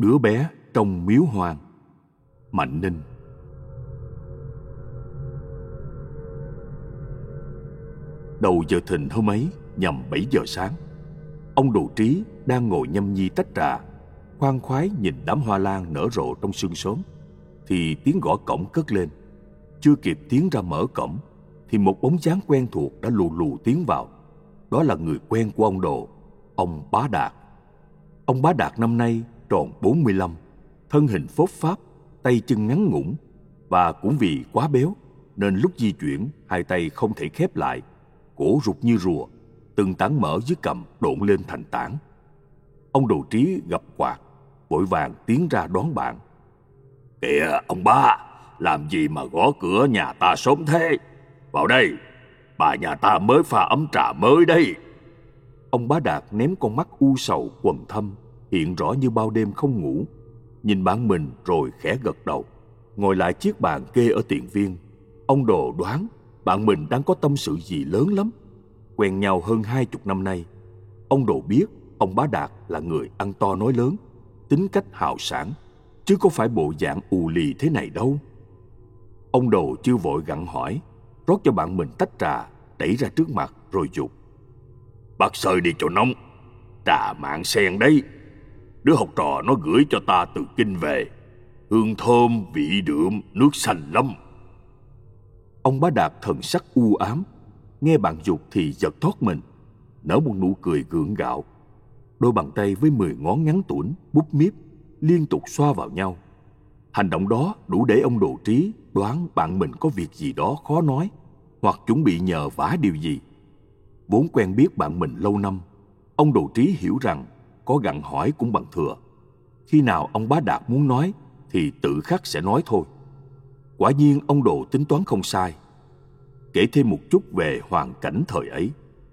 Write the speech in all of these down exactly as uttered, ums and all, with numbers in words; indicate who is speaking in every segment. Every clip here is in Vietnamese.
Speaker 1: Đứa bé trong miếu hoang. Mạnh Ninh. Đầu giờ thìn hôm ấy nhằm bảy giờ sáng, ông Đồ Trí đang ngồi nhâm nhi tách trà, khoan khoái nhìn đám hoa lan nở rộ trong sương sớm, thì tiếng gõ cổng cất lên. Chưa kịp tiến ra mở cổng thì một bóng dáng quen thuộc đã lù lù tiến vào. Đó là người quen của ông Đồ, ông Bá Đạt. Ông Bá Đạt năm nay tròn bốn mươi lăm, thân hình phốt pháp, tay chân ngắn ngủn, và cũng vì quá béo nên lúc di chuyển hai tay không thể khép lại, cổ rụt như rùa, từng tảng mỡ dưới cằm độn lên thành tảng. Ông Đồ Trí gặp quạt, vội vàng tiến ra đón bạn. Kìa ông Ba, làm gì mà gõ cửa nhà ta sớm thế? Vào đây, bà nhà ta mới pha ấm trà mới đây. Ông Bá Đạt ném con mắt u sầu quầng thâm, hiện rõ như bao đêm không ngủ, nhìn bạn mình rồi khẽ gật đầu. Ngồi lại chiếc bàn kê ở tiền viên, ông Đồ đoán bạn mình đang có tâm sự gì lớn lắm. Quen nhau hơn hai chục năm nay, ông Đồ biết ông Bá Đạt là người ăn to nói lớn, tính cách hào sảng, chứ có phải bộ dạng ù lì thế này đâu. Ông Đồ chưa vội gặng hỏi, rót cho bạn mình tách trà, đẩy ra trước mặt rồi dục. Bác sơi đi cho nóng, trà mạng sen đấy. Đứa học trò nó gửi cho ta từ Kinh về, hương thơm, vị đượm, nước xanh lắm. Ông Bá Đạt thần sắc u ám, nghe bạn dục thì giật thoát mình, nở một nụ cười gượng gạo. Đôi bàn tay với mười ngón ngắn tủn, búp míp, liên tục xoa vào nhau. Hành động đó đủ để ông Đồ Trí đoán bạn mình có việc gì đó khó nói, hoặc chuẩn bị nhờ vả điều gì. Vốn quen biết bạn mình lâu năm, ông Đồ Trí hiểu rằng có gặng hỏi cũng bằng thừa. Khi nào ông Bá Đạt muốn nói thì tự khắc sẽ nói thôi. Quả nhiên ông Đồ tính toán không sai. Kể thêm một chút về hoàn cảnh thời ấy.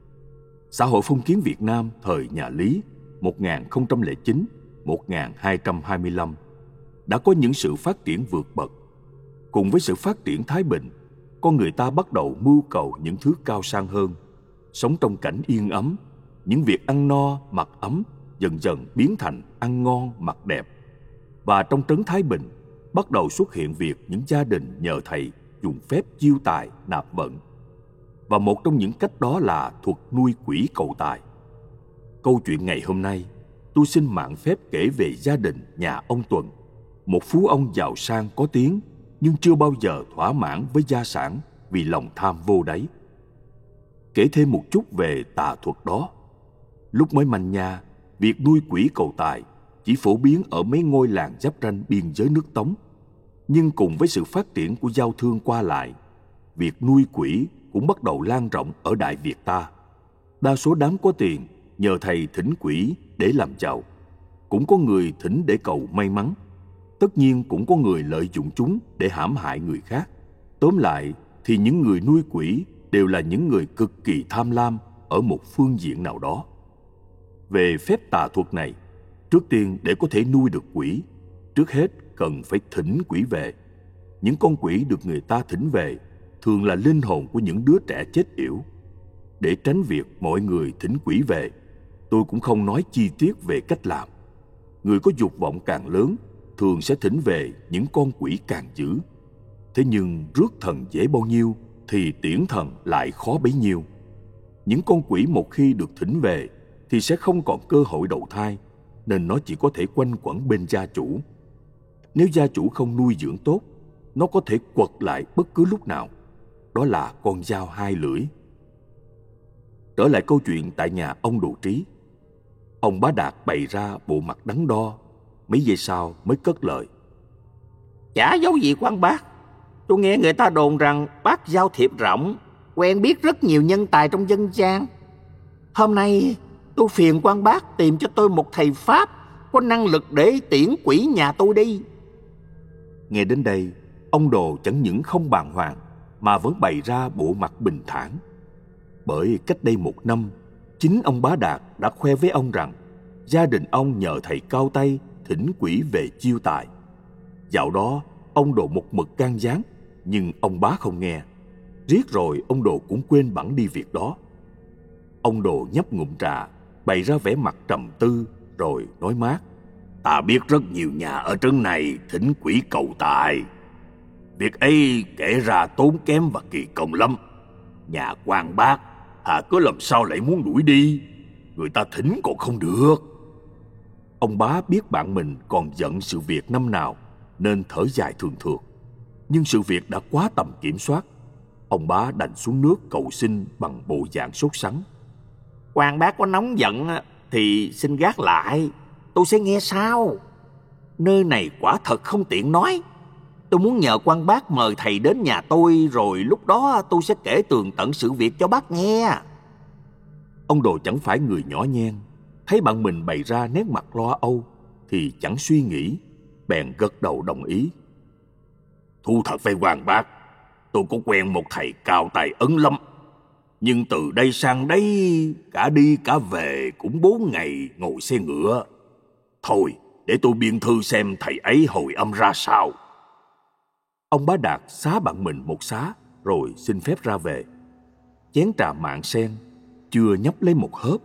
Speaker 1: Xã hội phong kiến Việt Nam thời nhà Lý một nghìn không trăm lẻ chín đến một nghìn hai trăm hai mươi lăm đã có những sự phát triển vượt bậc. Cùng với sự phát triển thái bình, con người ta bắt đầu mưu cầu những thứ cao sang hơn. Sống trong cảnh yên ấm, những việc ăn no, mặc ấm dần dần biến thành ăn ngon, mặc đẹp. Và trong trấn Thái Bình bắt đầu xuất hiện việc những gia đình nhờ thầy dùng phép chiêu tài, nạp vận. Và một trong những cách đó là thuật nuôi quỷ cầu tài. Câu chuyện ngày hôm nay, tôi xin mạn phép kể về gia đình nhà ông Tuần, một phú ông giàu sang có tiếng, nhưng chưa bao giờ thỏa mãn với gia sản vì lòng tham vô đáy. Kể thêm một chút về tà thuật đó. Lúc mới manh nha, việc nuôi quỷ cầu tài chỉ phổ biến ở mấy ngôi làng giáp ranh biên giới nước Tống. Nhưng cùng với sự phát triển của giao thương qua lại, việc nuôi quỷ cũng bắt đầu lan rộng ở Đại Việt ta. Đa số đám có tiền nhờ thầy thỉnh quỷ để làm giàu. Cũng có người thỉnh để cầu may mắn. Tất nhiên cũng có người lợi dụng chúng để hãm hại người khác. Tóm lại thì những người nuôi quỷ đều là những người cực kỳ tham lam ở một phương diện nào đó. Về phép tà thuật này, trước tiên để có thể nuôi được quỷ, trước hết cần phải thỉnh quỷ về. Những con quỷ được người ta thỉnh về thường là linh hồn của những đứa trẻ chết yểu. Để tránh việc mọi người thỉnh quỷ về, tôi cũng không nói chi tiết về cách làm. Người có dục vọng càng lớn thường sẽ thỉnh về những con quỷ càng dữ. Thế nhưng rước thần dễ bao nhiêu thì tiễn thần lại khó bấy nhiêu. Những con quỷ một khi được thỉnh về thì sẽ không còn cơ hội đầu thai, nên nó chỉ có thể quanh quẩn bên gia chủ. Nếu gia chủ không nuôi dưỡng tốt, nó có thể quật lại bất cứ lúc nào. Đó là con dao hai lưỡi. Trở lại câu chuyện tại nhà ông Đồ Trí. Ông Bá Đạt bày ra bộ mặt đắn đo, mấy giây sau mới cất lời.
Speaker 2: Chả giấu gì quan bác. Tôi nghe người ta đồn rằng bác giao thiệp rộng, quen biết rất nhiều nhân tài trong dân gian. Hôm nay tôi phiền quan bác tìm cho tôi một thầy Pháp có năng lực để tiễn quỷ nhà tôi đi.
Speaker 1: Nghe đến đây, ông Đồ chẳng những không bàng hoàng mà vẫn bày ra bộ mặt bình thản. Bởi cách đây một năm, chính ông Bá Đạt đã khoe với ông rằng gia đình ông nhờ thầy cao tay thỉnh quỷ về chiêu tài. Dạo đó, ông Đồ một mực can gián, nhưng ông Bá không nghe. Riết rồi ông Đồ cũng quên bẵng đi việc đó. Ông Đồ nhấp ngụm trà, bày ra vẻ mặt trầm tư rồi nói mát. Ta biết rất nhiều nhà ở trấn này thỉnh quỷ cầu tài. Việc ấy kể ra tốn kém và kỳ công lắm. Nhà quan bác hà cứ làm sao lại muốn đuổi đi? Người ta thỉnh còn không được. Ông bá biết bạn mình còn giận sự việc năm nào nên thở dài thường thượt. Nhưng sự việc đã quá tầm kiểm soát. Ông bá đành xuống nước cầu xin bằng bộ dạng sốt sắng.
Speaker 2: Quan bác có nóng giận thì xin gác lại, tôi sẽ nghe sau. Nơi này quả thật không tiện nói. Tôi muốn nhờ quan bác mời thầy đến nhà tôi, rồi lúc đó tôi sẽ kể tường tận sự việc cho bác nghe.
Speaker 1: Ông Đồ chẳng phải người nhỏ nhen, thấy bạn mình bày ra nét mặt lo âu thì chẳng suy nghĩ, bèn gật đầu đồng ý. Thú thật với quan bác, tôi có quen một thầy cao tài ấn lắm. Nhưng từ đây sang đấy, cả đi cả về cũng bốn ngày ngồi xe ngựa. Thôi, để tôi biên thư xem thầy ấy hồi âm ra sao. Ông bá Đạt xá bạn mình một xá, rồi xin phép ra về. Chén trà mạn sen chưa nhấp lấy một hớp.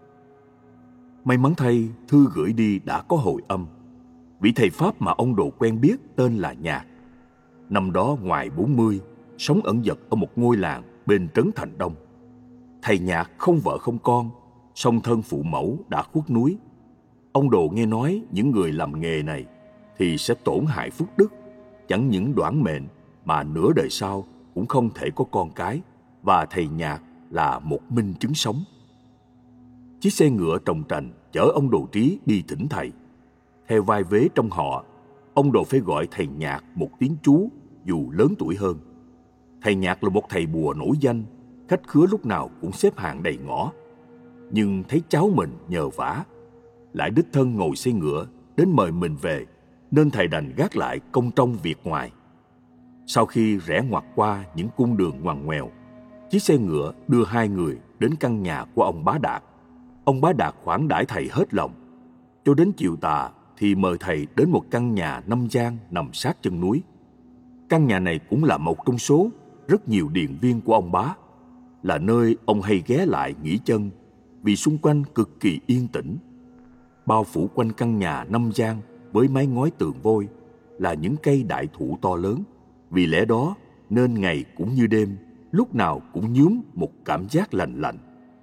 Speaker 1: May mắn thay, thư gửi đi đã có hồi âm. Vị thầy Pháp mà ông Đồ quen biết tên là Nhạc. Năm đó ngoài bốn mươi, sống ẩn dật ở một ngôi làng bên trấn Thành Đông. Thầy Nhạc không vợ không con, song thân phụ mẫu đã khuất núi. Ông Đồ nghe nói những người làm nghề này thì sẽ tổn hại phúc đức, chẳng những đoản mệnh mà nửa đời sau cũng không thể có con cái, và thầy Nhạc là một minh chứng sống. Chiếc xe ngựa trồng trành chở ông Đồ Trí đi thỉnh thầy. Theo vai vế trong họ, ông Đồ phải gọi thầy Nhạc một tiếng chú dù lớn tuổi hơn. Thầy Nhạc là một thầy bùa nổi danh, khách khứa lúc nào cũng xếp hàng đầy ngõ. Nhưng thấy cháu mình nhờ vả, lại đích thân ngồi xe ngựa đến mời mình về, nên thầy đành gác lại công trong việc ngoài. Sau khi rẽ ngoặt qua những cung đường ngoằn ngoèo, chiếc xe ngựa đưa hai người đến căn nhà của ông Bá Đạt. Ông Bá Đạt khoản đãi thầy hết lòng. Cho đến chiều tà thì mời thầy đến một căn nhà năm gian nằm sát chân núi. Căn nhà này cũng là một trong số rất nhiều điền viên của ông Bá, là nơi ông hay ghé lại nghỉ chân vì xung quanh cực kỳ yên tĩnh. Bao phủ quanh căn nhà năm gian với mái ngói tường vôi là những cây đại thụ to lớn. Vì lẽ đó nên ngày cũng như đêm, lúc nào cũng nhuốm một cảm giác lạnh lạnh.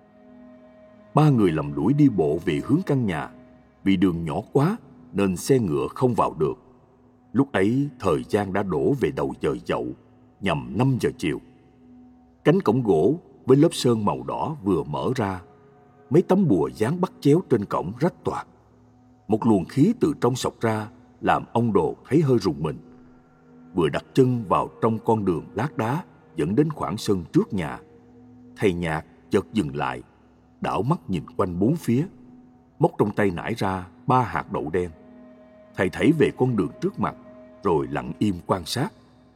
Speaker 1: Ba người lầm lũi đi bộ về hướng căn nhà. Vì đường nhỏ quá nên xe ngựa không vào được. Lúc ấy thời gian đã đổ về đầu giờ dậu, nhằm năm giờ chiều. Cánh cổng gỗ với lớp sơn màu đỏ vừa mở ra. Mấy tấm bùa dán bắt chéo trên cổng rách toạc. Một luồng khí từ trong xộc ra làm ông Đồ thấy hơi rùng mình. Vừa đặt chân vào trong con đường lát đá dẫn đến khoảng sân trước nhà, thầy Nhạc chợt dừng lại, đảo mắt nhìn quanh bốn phía, móc trong tay nải ra ba hạt đậu đen. Thầy thấy về con đường trước mặt, rồi lặng im quan sát.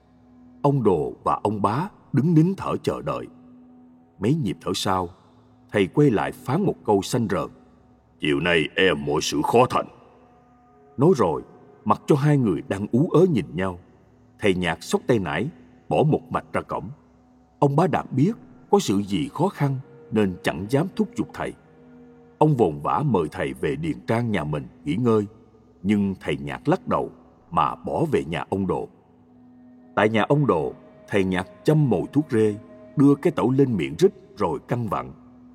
Speaker 1: Ông Đồ và ông Bá đứng nín thở chờ đợi. Mấy nhịp thở sau, thầy quay lại phán một câu xanh rờn: Chiều nay em mọi sự khó thành. Nói rồi, mặc cho hai người đang ú ớ nhìn nhau, thầy Nhạc xốc tay nải, bỏ một mạch ra cổng. Ông Bá Đạt biết có sự gì khó khăn nên chẳng dám thúc giục thầy. Ông vồn vã mời thầy về điền trang nhà mình nghỉ ngơi, nhưng thầy Nhạc lắc đầu mà bỏ về nhà ông Đồ. Tại nhà ông Đồ, thầy Nhạc châm mồi thuốc rê, đưa cái tẩu lên miệng rít rồi căn vặn: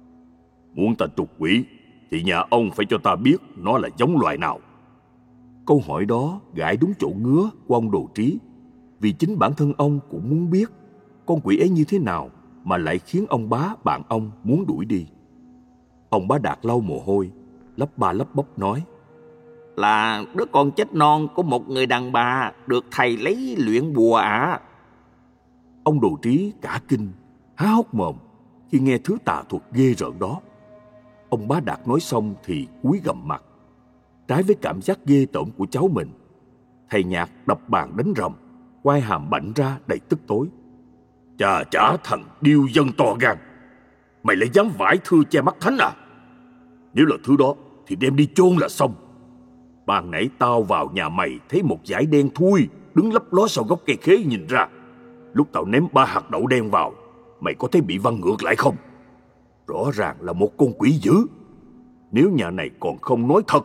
Speaker 1: Muốn ta trục quỷ thì nhà ông phải cho ta biết nó là giống loài nào. Câu hỏi đó gãi đúng chỗ ngứa của ông Đồ Trí, vì chính bản thân ông cũng muốn biết con quỷ ấy như thế nào mà lại khiến ông Bá bạn ông muốn đuổi đi. Ông Bá Đạt lau mồ hôi, lắp ba lắp bắp nói:
Speaker 2: Là đứa con chết non của một người đàn bà được thầy lấy luyện bùa ạ. À.
Speaker 1: Ông Đồ Trí cả kinh, há hốc mồm khi nghe thứ tà thuật ghê rợn đó. Ông Bá Đạt nói xong thì cúi gằm mặt. Trái với cảm giác ghê tởm của cháu mình, thầy Nhạc đập bàn đánh rầm, quai hàm bảnh ra đầy tức tối: Chà chả thằng điêu dân to gan, mày lại dám vải thưa che mắt thánh à? Nếu là thứ đó thì đem đi chôn là xong. Ban nãy tao vào nhà mày thấy một dải đen thui đứng lấp ló sau gốc cây khế nhìn ra. Lúc tao ném ba hạt đậu đen vào, mày có thấy bị văng ngược lại không? Rõ ràng là một con quỷ dữ. Nếu nhà này còn không nói thật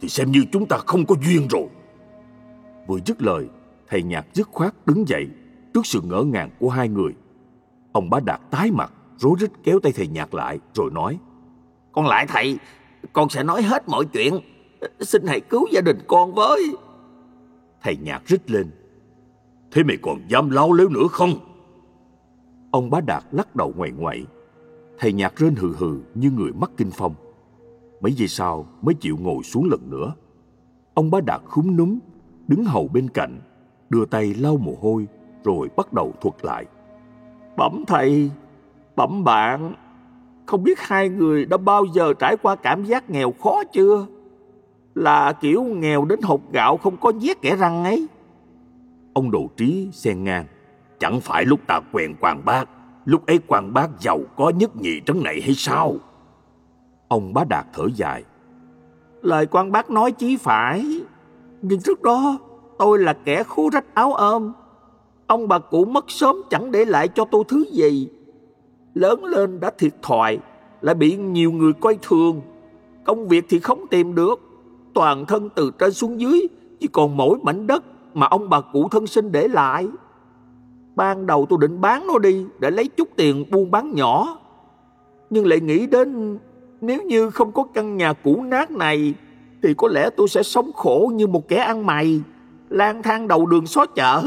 Speaker 1: thì xem như chúng ta không có duyên rồi. Vừa dứt lời, thầy Nhạc dứt khoát đứng dậy trước sự ngỡ ngàng của hai người. Ông Bá Đạt tái mặt, rối rít kéo tay thầy Nhạc lại rồi nói:
Speaker 2: Con lại thầy, con sẽ nói hết mọi chuyện. Xin hãy cứu gia đình con với.
Speaker 1: Thầy Nhạc rít lên: Thế mày còn dám láo lếu nữa không? Ông Bá Đạt lắc đầu ngoại ngoại. Thầy Nhạc rên hừ hừ như người mắc kinh phong. Mấy giây sau mới chịu ngồi xuống lần nữa. Ông Bá Đạt khúm núm đứng hầu bên cạnh, đưa tay lau mồ hôi rồi bắt đầu thuật lại.
Speaker 2: Bẩm thầy, bẩm bạn, không biết hai người đã bao giờ trải qua cảm giác nghèo khó chưa? Là kiểu nghèo đến hột gạo không có vét kẽ răng ấy.
Speaker 1: Ông Đồ Trí xen ngang: Chẳng phải lúc ta quen Quang Bác, lúc ấy Quang Bác giàu có nhất nhì trấn này hay sao? Ông Bá Đạt thở dài:
Speaker 2: Lời Quang Bác nói chí phải, nhưng trước đó tôi là kẻ khố rách áo ôm. Ông bà cụ mất sớm chẳng để lại cho tôi thứ gì. Lớn lên đã thiệt thòi, lại bị nhiều người coi thường. Công việc thì không tìm được, toàn thân từ trên xuống dưới chỉ còn mỗi mảnh đất mà ông bà cụ thân sinh để lại. Ban đầu tôi định bán nó đi để lấy chút tiền buôn bán nhỏ, nhưng lại nghĩ đến nếu như không có căn nhà cũ nát này thì có lẽ tôi sẽ sống khổ như một kẻ ăn mày, lang thang đầu đường xó chợ.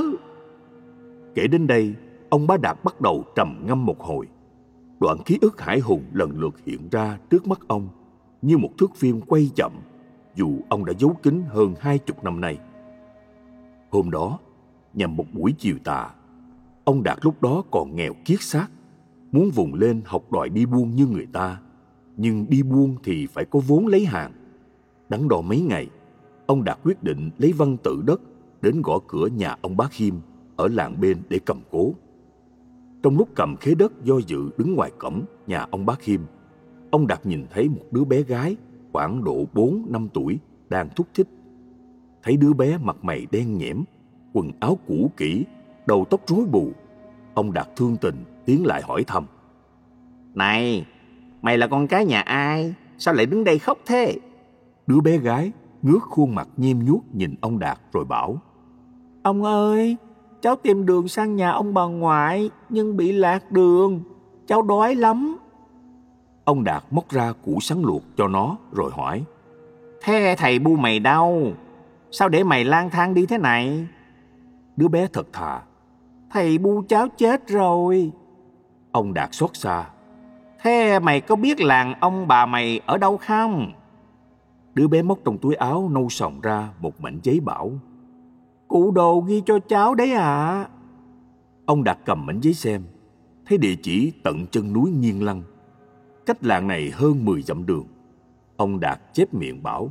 Speaker 1: Kể đến đây, ông Bá Đạt bắt đầu trầm ngâm một hồi. Đoạn ký ức hãi hùng lần lượt hiện ra trước mắt ông như một thước phim quay chậm, dù ông đã giấu kín hơn hai chục năm nay. Hôm đó, nhằm một buổi chiều tà, ông Đạt lúc đó còn nghèo kiết xác, muốn vùng lên học đòi đi buôn như người ta, nhưng đi buôn thì phải có vốn lấy hàng. Đắn đo mấy ngày, ông Đạt quyết định lấy văn tự đất đến gõ cửa nhà ông Bá Khiêm ở làng bên để cầm cố. Trong lúc cầm khế đất do dự đứng ngoài cổng nhà ông Bá Khiêm, ông Đạt nhìn thấy một đứa bé gái khoảng độ bốn năm tuổi đang thúc thích. Thấy đứa bé mặt mày đen nhẽm, quần áo cũ kỹ, đầu tóc rối bù, ông Đạt thương tình tiến lại hỏi thăm:
Speaker 2: Này, mày là con cái nhà ai? Sao lại đứng đây khóc thế?
Speaker 1: Đứa bé gái ngước khuôn mặt nhem nhuốc nhìn ông Đạt rồi bảo:
Speaker 2: Ông ơi, cháu tìm đường sang nhà ông bà ngoại nhưng bị lạc đường, cháu đói lắm.
Speaker 1: Ông Đạt móc ra củ sắn luộc cho nó rồi hỏi:
Speaker 2: Thế thầy bu mày đâu? Sao để mày lang thang đi thế này?
Speaker 1: Đứa bé thật thà:
Speaker 2: Thầy bu cháu chết rồi.
Speaker 1: Ông Đạt xót xa:
Speaker 2: Thế mày có biết làng ông bà mày ở đâu không?
Speaker 1: Đứa bé móc trong túi áo nâu sòng ra một mảnh giấy bảo:
Speaker 2: Cụ đồ ghi cho cháu đấy ạ.
Speaker 1: Ông Đạt cầm mảnh giấy xem, thấy địa chỉ tận chân núi Nghiên Lăng, cách làng này hơn mười dặm đường. Ông Đạt chép miệng bảo: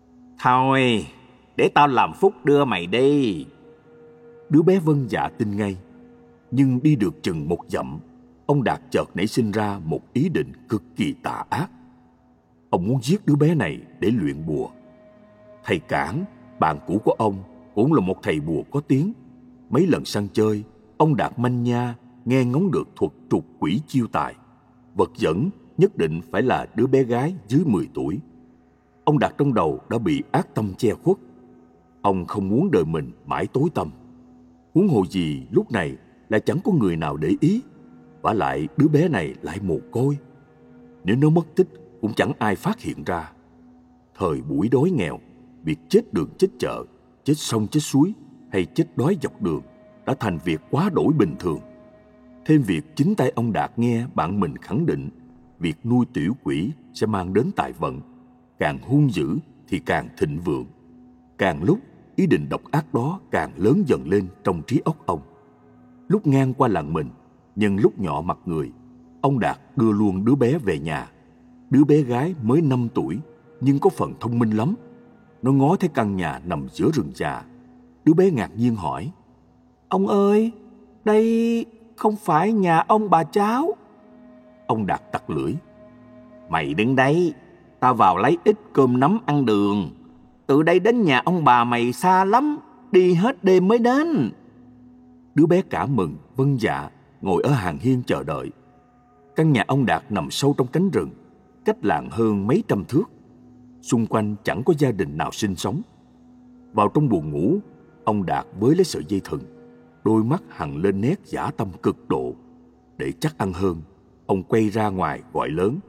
Speaker 2: Thôi, để tao làm phúc đưa mày đi.
Speaker 1: Đứa bé vâng dạ tin ngay. Nhưng đi được chừng một dặm, ông Đạt chợt nảy sinh ra một ý định cực kỳ tà ác. Ông muốn giết đứa bé này để luyện bùa. Thầy Cảng, bạn cũ của ông, cũng là một thầy bùa có tiếng. Mấy lần săn chơi, ông Đạt manh nha nghe ngóng được thuật trục quỷ chiêu tài. Vật dẫn nhất định phải là đứa bé gái dưới mười tuổi. Ông Đạt trong đầu đã bị ác tâm che khuất. Ông không muốn đời mình mãi tối tăm. Huống hồ gì lúc này lại chẳng có người nào để ý. Vả lại đứa bé này lại mồ côi. Nếu nó mất tích cũng chẳng ai phát hiện ra. Thời buổi đói nghèo, việc chết đường chết chợ, chết sông chết suối hay chết đói dọc đường đã thành việc quá đổi bình thường. Thêm việc chính tay ông Đạt nghe bạn mình khẳng định việc nuôi tiểu quỷ sẽ mang đến tài vận, càng hung dữ thì càng thịnh vượng. Càng lúc ý định độc ác đó càng lớn dần lên trong trí óc ông. Lúc ngang qua làng mình, nhân lúc nhỏ mặt người, ông Đạt đưa luôn đứa bé về nhà. Đứa bé gái mới năm tuổi nhưng có phần thông minh lắm. Nó ngó thấy căn nhà nằm giữa rừng già. Đứa bé ngạc nhiên hỏi:
Speaker 2: Ông ơi, đây không phải nhà ông bà cháu.
Speaker 1: Ông Đạt tặc lưỡi:
Speaker 2: Mày đứng đấy, tao vào lấy ít cơm nắm ăn đường. Từ đây đến nhà ông bà mày xa lắm, đi hết đêm mới đến.
Speaker 1: Đứa bé cảm mừng, vâng dạ, ngồi ở hàng hiên chờ đợi. Căn nhà ông Đạt nằm sâu trong cánh rừng, cách làng hơn mấy trăm thước. xung quanh chẳng có gia đình nào sinh sống. Vào trong buồng ngủ, ông Đạt với lấy sợi dây thừng, đôi mắt hằn lên nét dã tâm cực độ. Để chắc ăn hơn, ông quay ra ngoài gọi lớn: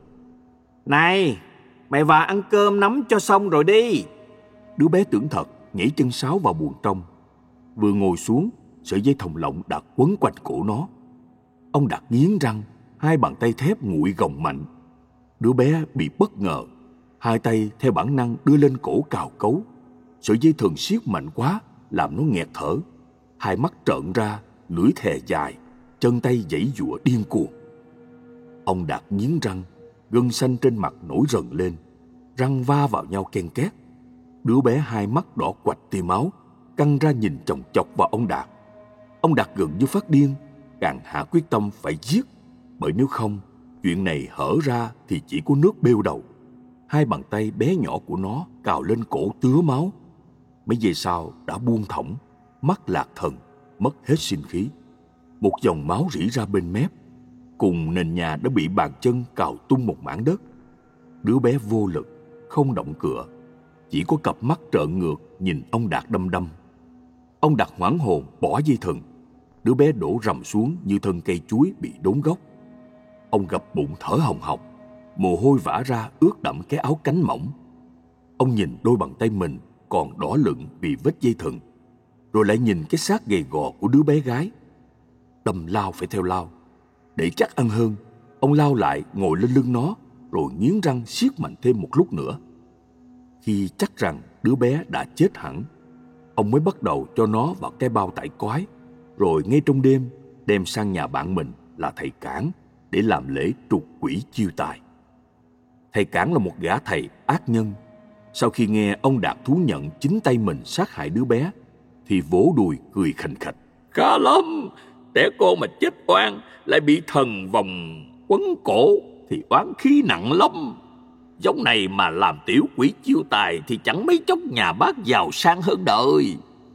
Speaker 2: Này, mày vào ăn cơm nắm cho xong rồi đi.
Speaker 1: Đứa bé tưởng thật, nhảy chân sáo vào buồng trong. Vừa ngồi xuống, sợi dây thòng lọng đã quấn quanh cổ nó. Ông Đạt nghiến răng, hai bàn tay thép nguội gồng mạnh. Đứa bé bị bất ngờ, hai tay theo bản năng đưa lên cổ cào cấu. Sợi dây thừng siết mạnh quá, làm nó nghẹt thở. Hai mắt trợn ra, lưỡi thè dài, chân tay giãy giụa điên cuồng. Ông Đạt nghiến răng, gân xanh trên mặt nổi rần lên, răng va vào nhau ken két. Đứa bé hai mắt đỏ quạch tia máu, căng ra nhìn chòng chọc vào ông Đạt. Ông Đạt gần như phát điên, càng hạ quyết tâm phải giết, bởi nếu không, chuyện này hở ra thì chỉ có nước bêu đầu. Hai bàn tay bé nhỏ của nó cào lên cổ tứa máu. Mấy giây sau đã buông thõng, mắt lạc thần, mất hết sinh khí. Một dòng máu rỉ ra bên mép, cùng nền nhà đã bị bàn chân cào tung một mảng đất. Đứa bé vô lực, không động cựa, chỉ có cặp mắt trợn ngược nhìn ông Đạt đăm đăm. Ông Đạt hoảng hồn bỏ dây thừng. Đứa bé đổ rầm xuống như thân cây chuối bị đốn gốc. Ông gập bụng thở hồng hộc, mồ hôi vã ra ướt đẫm cái áo cánh mỏng. Ông nhìn đôi bàn tay mình còn đỏ lựng vì vết dây thừng, rồi lại nhìn cái xác gầy gò của đứa bé gái. Đâm lao phải theo lao. Để chắc ăn hơn, ông lao lại ngồi lên lưng nó, rồi nghiến răng siết mạnh thêm một lúc nữa. Khi chắc rằng đứa bé đã chết hẳn, ông mới bắt đầu cho nó vào cái bao tải cói, rồi ngay trong đêm đem sang nhà bạn mình là thầy Cảng để làm lễ trục quỷ chiêu tài. Thầy Cảng là một gã thầy ác nhân. Sau khi nghe ông Đạt thú nhận chính tay mình sát hại đứa bé, thì vỗ đùi cười khành khạch:
Speaker 3: Khá lắm, trẻ con mà chết oan lại bị thần vòng quấn cổ thì oán khí nặng lắm. Giống này mà làm tiểu quỷ chiêu tài thì chẳng mấy chốc nhà bác giàu sang hơn đời.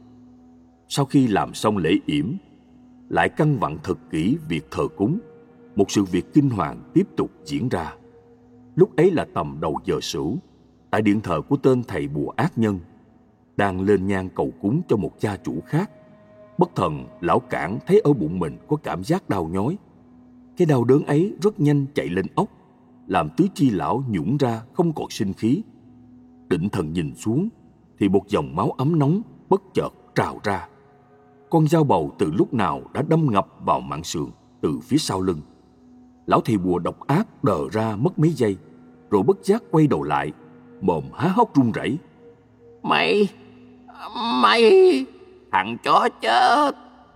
Speaker 1: Sau khi làm xong lễ yểm, lại căn vặn thật kỹ việc thờ cúng, một sự việc kinh hoàng tiếp tục diễn ra. Lúc ấy là tầm đầu giờ sửu, tại điện thờ của tên thầy bùa ác nhân, đang lên nhang cầu cúng cho một cha chủ khác. Bất thần, lão Cảng thấy ở bụng mình có cảm giác đau nhói. Cái đau đớn ấy rất nhanh chạy lên óc, làm tứ chi lão nhũn ra không còn sinh khí. Định thần nhìn xuống thì một dòng máu ấm nóng bất chợt trào ra. Con dao bầu từ lúc nào đã đâm ngập vào mạn sườn từ phía sau lưng. Lão thầy bùa độc ác đờ ra mất mấy giây, rồi bất giác quay đầu lại, mồm há hốc run rẩy:
Speaker 3: Mày, mày, thằng chó chết.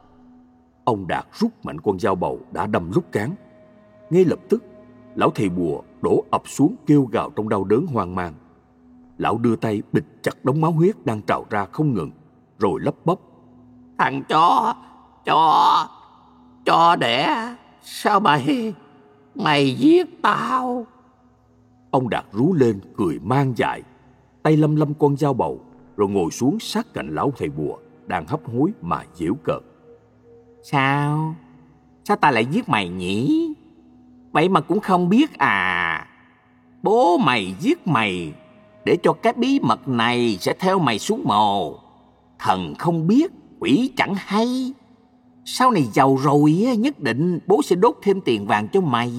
Speaker 1: Ông Đạt rút mạnh con dao bầu đã đâm lúc cán. Ngay lập tức, lão thầy bùa đổ ập xuống kêu gào trong đau đớn hoang mang. Lão đưa tay bịt chặt đống máu huyết đang trào ra không ngừng, rồi lắp bắp:
Speaker 3: Thằng chó, chó, chó đẻ, sao mày, mày giết tao?
Speaker 1: Ông Đạt rú lên cười man dại, tay lăm lăm con dao bầu, rồi ngồi xuống sát cạnh lão thầy bùa đang hấp hối mà giễu cợt:
Speaker 2: Sao? Sao ta lại giết mày nhỉ? Vậy mà cũng không biết à? Bố mày giết mày để cho cái bí mật này sẽ theo mày xuống mồ. Thần không biết, quỷ chẳng hay. Sau này giàu rồi nhất định bố sẽ đốt thêm tiền vàng cho mày.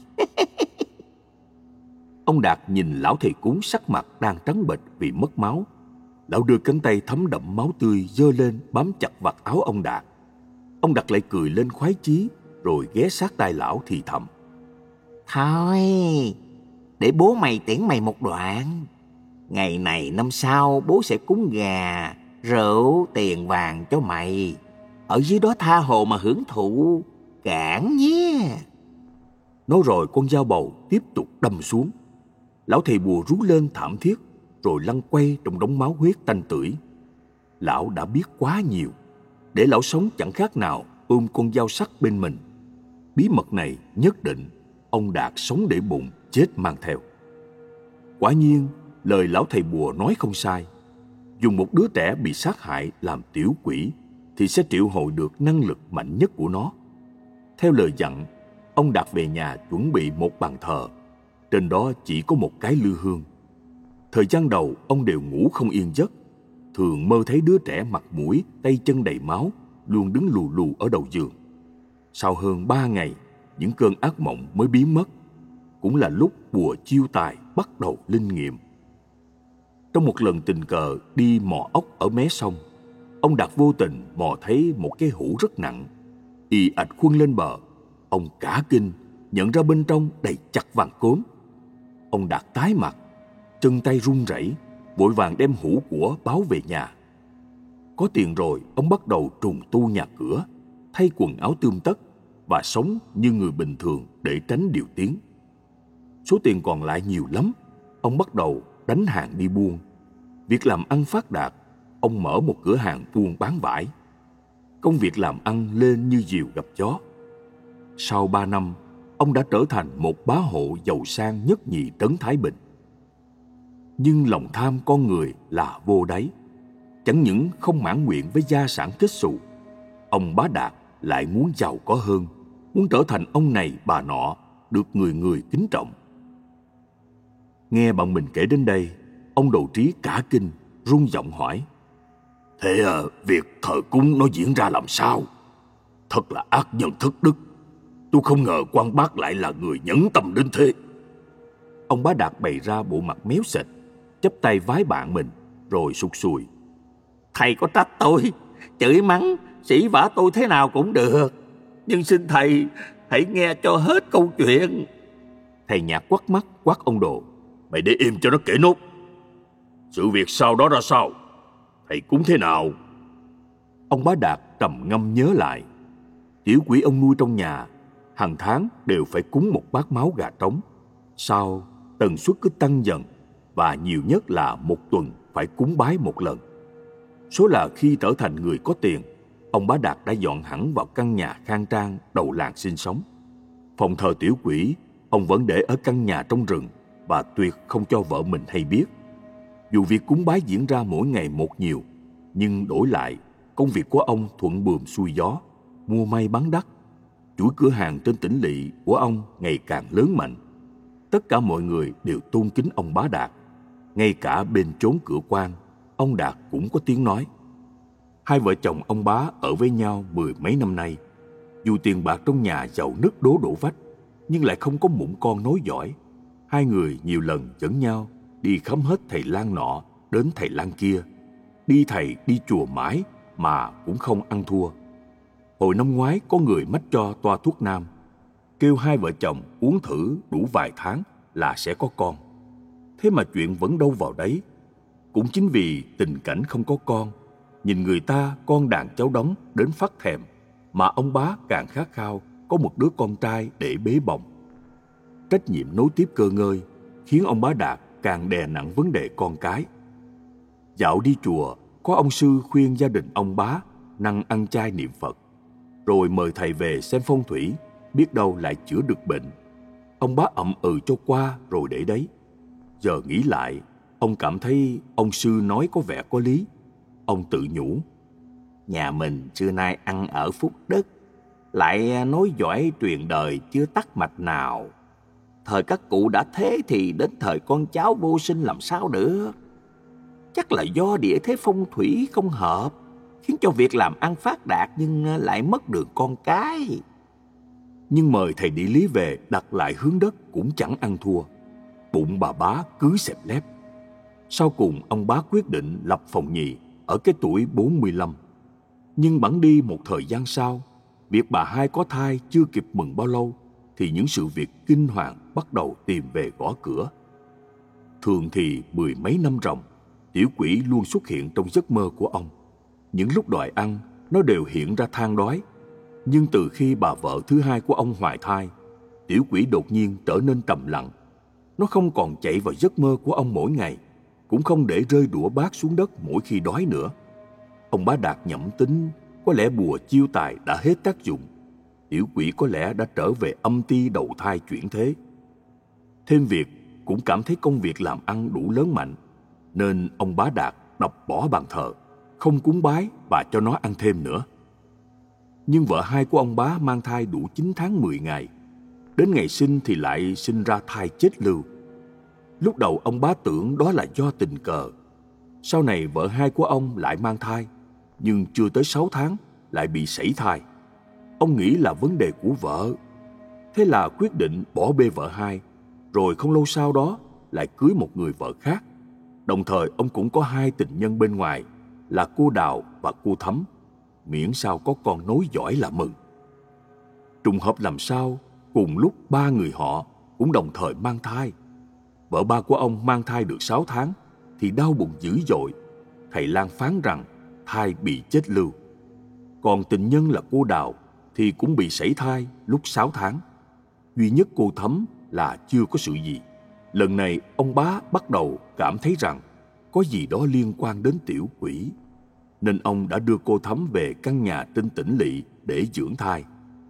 Speaker 1: Ông Đạt nhìn lão thầy cúng sắc mặt đang trắng bệch vì mất máu. Lão đưa cánh tay thấm đẫm máu tươi giơ lên bám chặt vạt áo ông Đạt. Ông Đạt lại cười lên khoái chí, rồi ghé sát tai lão thì thầm:
Speaker 2: Thôi, để bố mày tiễn mày một đoạn. Ngày này năm sau bố sẽ cúng gà, rượu, tiền vàng cho mày. Ở dưới đó tha hồ mà hưởng thụ, Cảng nhé.
Speaker 1: Nói rồi con dao bầu tiếp tục đâm xuống. Lão thầy bùa rú lên thảm thiết, rồi lăn quay trong đống máu huyết tanh tưởi. Lão đã biết quá nhiều. Để lão sống chẳng khác nào ôm con dao sắc bên mình. Bí mật này nhất định ông Đạt sống để bụng, chết mang theo. Quả nhiên, lời lão thầy bùa nói không sai. Dùng một đứa trẻ bị sát hại làm tiểu quỷ thì sẽ triệu hồi được năng lực mạnh nhất của nó. Theo lời dặn, ông Đạt về nhà chuẩn bị một bàn thờ. Trên đó chỉ có một cái lư hương. thời gian đầu ông đều ngủ không yên giấc, thường mơ thấy đứa trẻ mặt mũi, tay chân đầy máu, luôn đứng lù lù ở đầu giường. Sau hơn ba ngày, những cơn ác mộng mới biến mất, cũng là lúc bùa chiêu tài bắt đầu linh nghiệm. Trong một lần tình cờ đi mò ốc ở mé sông, ông Đạt vô tình mò thấy một cái hũ rất nặng. Y ạch khuâng lên bờ, ông cả kinh nhận ra bên trong đầy chặt vàng cốm. Ông Đạt tái mặt, chân tay run rẩy, vội vàng đem hũ của báo về nhà. Có tiền rồi, ông bắt đầu trùng tu nhà cửa, thay quần áo tươm tất và sống như người bình thường để tránh điều tiếng. Số tiền còn lại nhiều lắm, ông bắt đầu đánh hàng đi buôn. Việc làm ăn phát đạt, ông mở một cửa hàng buôn bán vải. Công việc làm ăn lên như diều gặp gió. Sau ba năm, ông đã trở thành một bá hộ giàu sang nhất nhì trấn Thái Bình. Nhưng lòng tham con người là vô đáy. Chẳng những không mãn nguyện với gia sản kết xù, ông Bá Đạt lại muốn giàu có hơn, muốn trở thành ông này bà nọ, được người người kính trọng. Nghe bạn mình kể đến đây, ông Đồ Trí cả kinh, run giọng hỏi:
Speaker 3: Thế à, việc thờ cúng nó diễn ra làm sao? Thật là ác nhân thất đức. Tôi không ngờ quan bác lại là người nhẫn tâm đến thế.
Speaker 1: Ông Bá Đạt bày ra bộ mặt méo xệch, chắp tay vái bạn mình, rồi sụt sùi:
Speaker 2: Thầy có trách tôi, chửi mắng, sỉ vả tôi thế nào cũng được, nhưng xin thầy hãy nghe cho hết câu chuyện.
Speaker 1: Thầy Nhạc quắt mắt quát ông Đồ:
Speaker 3: Mày để im cho nó kể nốt. Sự việc sau đó ra sao? Thầy cúng thế nào?
Speaker 1: Ông Bá Đạt trầm ngâm nhớ lại. Tiểu quỷ ông nuôi trong nhà hàng tháng đều phải cúng một bát máu gà trống. Sau, tần suất cứ tăng dần, và nhiều nhất là một tuần phải cúng bái một lần. Số là khi trở thành người có tiền, ông Bá Đạt đã dọn hẳn vào căn nhà khang trang đầu làng sinh sống. Phòng thờ tiểu quỷ ông vẫn để ở căn nhà trong rừng, và tuyệt không cho vợ mình hay biết. Dù việc cúng bái diễn ra mỗi ngày một nhiều, nhưng đổi lại, công việc của ông thuận buồm xuôi gió, mua may bán đắt. Chuỗi cửa hàng trên tỉnh lỵ của ông ngày càng lớn mạnh. Tất cả mọi người đều tôn kính ông Bá Đạt. Ngay cả bên chốn cửa quan, ông Đạt cũng có tiếng nói. Hai vợ chồng ông Bá ở với nhau mười mấy năm nay. Dù tiền bạc trong nhà giàu nứt đố đổ vách, nhưng lại không có mụn con nối dõi. Hai người nhiều lần dẫn nhau đi khám hết thầy lang nọ đến thầy lang kia. Đi thầy đi chùa mãi mà cũng không ăn thua. Hồi năm ngoái có người mách cho toa thuốc nam, kêu hai vợ chồng uống thử đủ vài tháng là sẽ có con. Thế mà chuyện vẫn đâu vào đấy. Cũng chính vì tình cảnh không có con, nhìn người ta con đàn cháu đống đến phát thèm, mà ông Bá càng khát khao có một đứa con trai để bế bồng. Trách nhiệm nối tiếp cơ ngơi khiến ông Bá Đạt càng đè nặng vấn đề con cái. Dạo đi chùa, có ông sư khuyên gia đình ông Bá năng ăn chay niệm Phật, rồi mời thầy về xem phong thủy, biết đâu lại chữa được bệnh. Ông Bá ậm ừ cho qua rồi để đấy. Giờ nghĩ lại, ông cảm thấy ông sư nói có vẻ có lý. Ông tự nhủ:
Speaker 2: Nhà mình xưa nay ăn ở phúc đức, lại nối dõi truyền đời chưa tắc mạch nào. Thời các cụ đã thế thì đến thời con cháu vô sinh làm sao được. Chắc là do địa thế phong thủy không hợp, khiến cho việc làm ăn phát đạt nhưng lại mất được con cái.
Speaker 1: Nhưng mời thầy địa lý về đặt lại hướng đất cũng chẳng ăn thua. Bụng bà Bá cứ xẹp lép. Sau cùng ông Bá quyết định lập phòng nhì ở cái tuổi bốn mươi lăm. Nhưng bẵng đi một thời gian sau, việc bà hai có thai chưa kịp mừng bao lâu thì những sự việc kinh hoàng bắt đầu tìm về gõ cửa. Thường thì mười mấy năm ròng, tiểu quỷ luôn xuất hiện trong giấc mơ của ông. Những lúc đòi ăn, nó đều hiện ra than đói. Nhưng từ khi bà vợ thứ hai của ông hoài thai, tiểu quỷ đột nhiên trở nên trầm lặng. Nó không còn chạy vào giấc mơ của ông mỗi ngày, cũng không để rơi đũa bát xuống đất mỗi khi đói nữa. Ông Bá Đạt nhẩm tính có lẽ bùa chiêu tài đã hết tác dụng. Tiểu quỷ có lẽ đã trở về âm ti đầu thai chuyển thế. Thêm việc cũng cảm thấy công việc làm ăn đủ lớn mạnh, nên ông Bá Đạt đập bỏ bàn thờ, không cúng bái và cho nó ăn thêm nữa. Nhưng vợ hai của ông Bá mang thai đủ chín tháng mười ngày. Đến ngày sinh thì lại sinh ra thai chết lưu. Lúc đầu ông bá tưởng đó là do tình cờ. Sau này vợ hai của ông lại mang thai, nhưng chưa tới sáu tháng lại bị sảy thai. Ông nghĩ là vấn đề của vợ. Thế là quyết định bỏ bê vợ hai, rồi không lâu sau đó lại cưới một người vợ khác. Đồng thời ông cũng có hai tình nhân bên ngoài là cô Đào và cô Thắm, miễn sao có con nối dõi là mừng. Trùng hợp làm sao, cùng lúc ba người họ cũng đồng thời mang thai. Vợ ba của ông mang thai được sáu tháng thì đau bụng dữ dội. Thầy lang phán rằng thai bị chết lưu. Còn tình nhân là cô Đào thì cũng bị sảy thai lúc sáu tháng. Duy nhất cô Thắm là chưa có sự gì. Lần này ông bá bắt đầu cảm thấy rằng có gì đó liên quan đến tiểu quỷ, nên ông đã đưa cô Thắm về căn nhà trên tỉnh lỵ để dưỡng thai.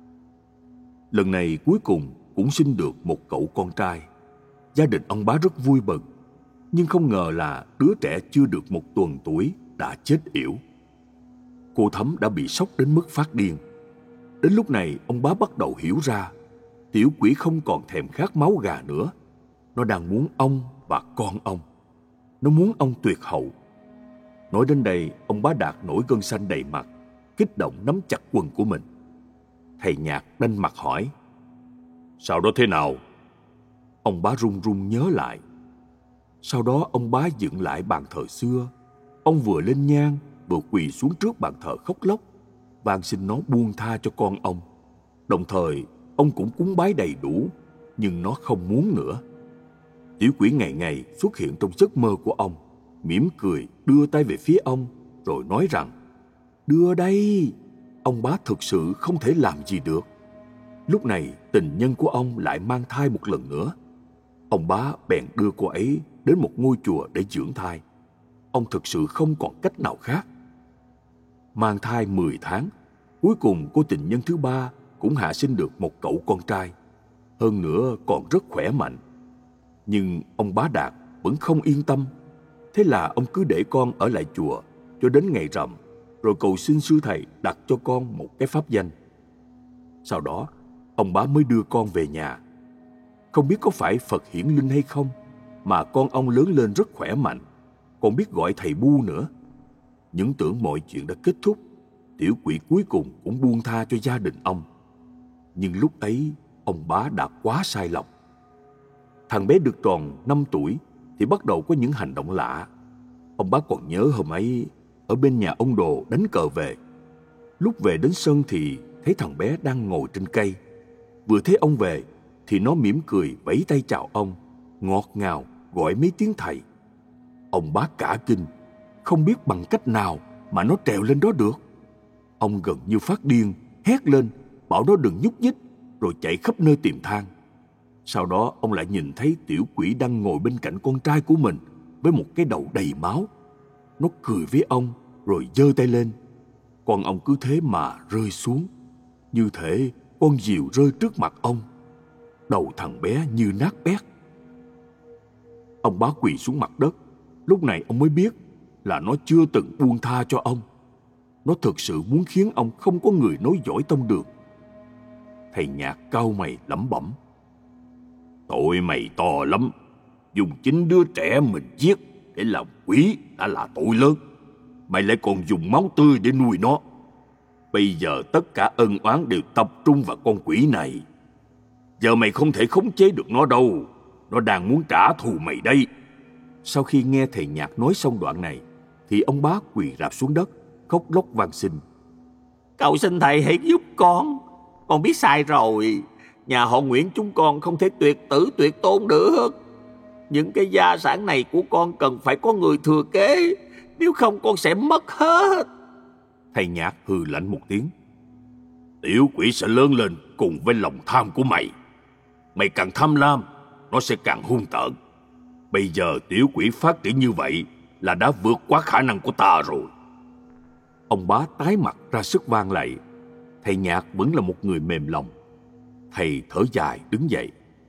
Speaker 1: Lần này cuối cùng cũng sinh được một cậu con trai. Gia đình ông bá rất vui mừng, nhưng không ngờ là đứa trẻ chưa được một tuần tuổi đã chết yểu. Cô Thắm đã bị sốc đến mức phát điên. Đến lúc này ông bá bắt đầu hiểu ra, tiểu quỷ không còn thèm khát máu gà nữa. Nó đang muốn ông và con ông. Nó muốn ông tuyệt hậu. Nói đến đây, ông bá Đạt nổi gân xanh đầy mặt, kích động nắm chặt quần của mình. Thầy Nhạc đanh mặt hỏi: Sao đó thế nào? Ông bá run run nhớ lại. Sau đó ông bá dựng lại bàn thờ xưa. Ông vừa lên nhang, vừa quỳ xuống trước bàn thờ khóc lóc, van xin nó buông tha cho con ông. Đồng thời, ông cũng cúng bái đầy đủ, nhưng nó không muốn nữa. Tiểu quỷ ngày ngày xuất hiện trong giấc mơ của ông, mỉm cười đưa tay về phía ông, rồi nói rằng: Đưa đây. Ông bá thực sự không thể làm gì được. Lúc này tình nhân của ông lại mang thai một lần nữa. Ông bá bèn đưa cô ấy đến một ngôi chùa để dưỡng thai. Ông thực sự không còn cách nào khác. Mang thai mười tháng, cuối cùng cô tình nhân thứ ba cũng hạ sinh được một cậu con trai. Hơn nữa còn rất khỏe mạnh. Nhưng ông bá Đạt vẫn không yên tâm. Thế là ông cứ để con ở lại chùa cho đến ngày rằm, rồi cầu xin sư thầy đặt cho con một cái pháp danh. Sau đó, ông bá mới đưa con về nhà. Không biết có phải Phật hiển linh hay không, mà con ông lớn lên rất khỏe mạnh, còn biết gọi thầy Bu nữa. Những tưởng mọi chuyện đã kết thúc, tiểu quỷ cuối cùng cũng buông tha cho gia đình ông. Nhưng lúc ấy, ông bá đã quá sai lầm. Thằng bé được tròn năm tuổi thì bắt đầu có những hành động lạ. Ông bá còn nhớ hôm ấy, ở bên nhà ông Đồ đánh cờ về. Lúc về đến sân thì thấy thằng bé đang ngồi trên cây. Vừa thấy ông về thì nó mỉm cười vẫy tay chào ông, ngọt ngào gọi mấy tiếng thầy. Ông bá cả kinh, không biết bằng cách nào mà nó trèo lên đó được. Ông gần như phát điên, hét lên, bảo nó đừng nhúc nhích, rồi chạy khắp nơi tìm than. Sau đó ông lại nhìn thấy tiểu quỷ đang ngồi bên cạnh con trai của mình với một cái đầu đầy máu. Nó cười với ông rồi giơ tay lên. Con ông cứ thế mà rơi xuống, như thể con diều rơi trước mặt ông. Đầu thằng bé như nát bét. Ông bá quỳ xuống mặt đất. Lúc này ông mới biết là nó chưa từng buông tha cho ông. Nó thực sự muốn khiến ông không có người nối dõi tông đường. Thầy Nhạc cau mày lẩm bẩm: Tội mày to lắm. Dùng chính đứa trẻ mình giết để làm quỷ đã là tội lớn. Mày lại còn dùng máu tươi để nuôi nó. Bây giờ tất cả ân oán đều tập trung vào con quỷ này. Giờ mày không thể khống chế được nó đâu. Nó đang muốn trả thù mày đây. Sau khi nghe thầy Nhạc nói xong đoạn này thì ông bá quỳ rạp xuống đất, khóc lóc van xin:
Speaker 2: Cầu xin thầy hãy giúp con. Con biết sai rồi. Nhà họ Nguyễn chúng con không thể tuyệt tử tuyệt tôn được. Những cái gia sản này của con cần phải có người thừa kế, nếu không con sẽ mất hết.
Speaker 1: Thầy Nhạc hừ lạnh một tiếng: Tiểu quỷ sẽ lớn lên cùng với lòng tham của mày. Mày càng tham lam, nó sẽ càng hung tợn. Bây giờ tiểu quỷ phát triển như vậy là đã vượt quá khả năng của ta rồi. Ông bá tái mặt ra sức van lạy. Thầy Nhạc vẫn là một người mềm lòng. Thầy thở dài đứng dậy: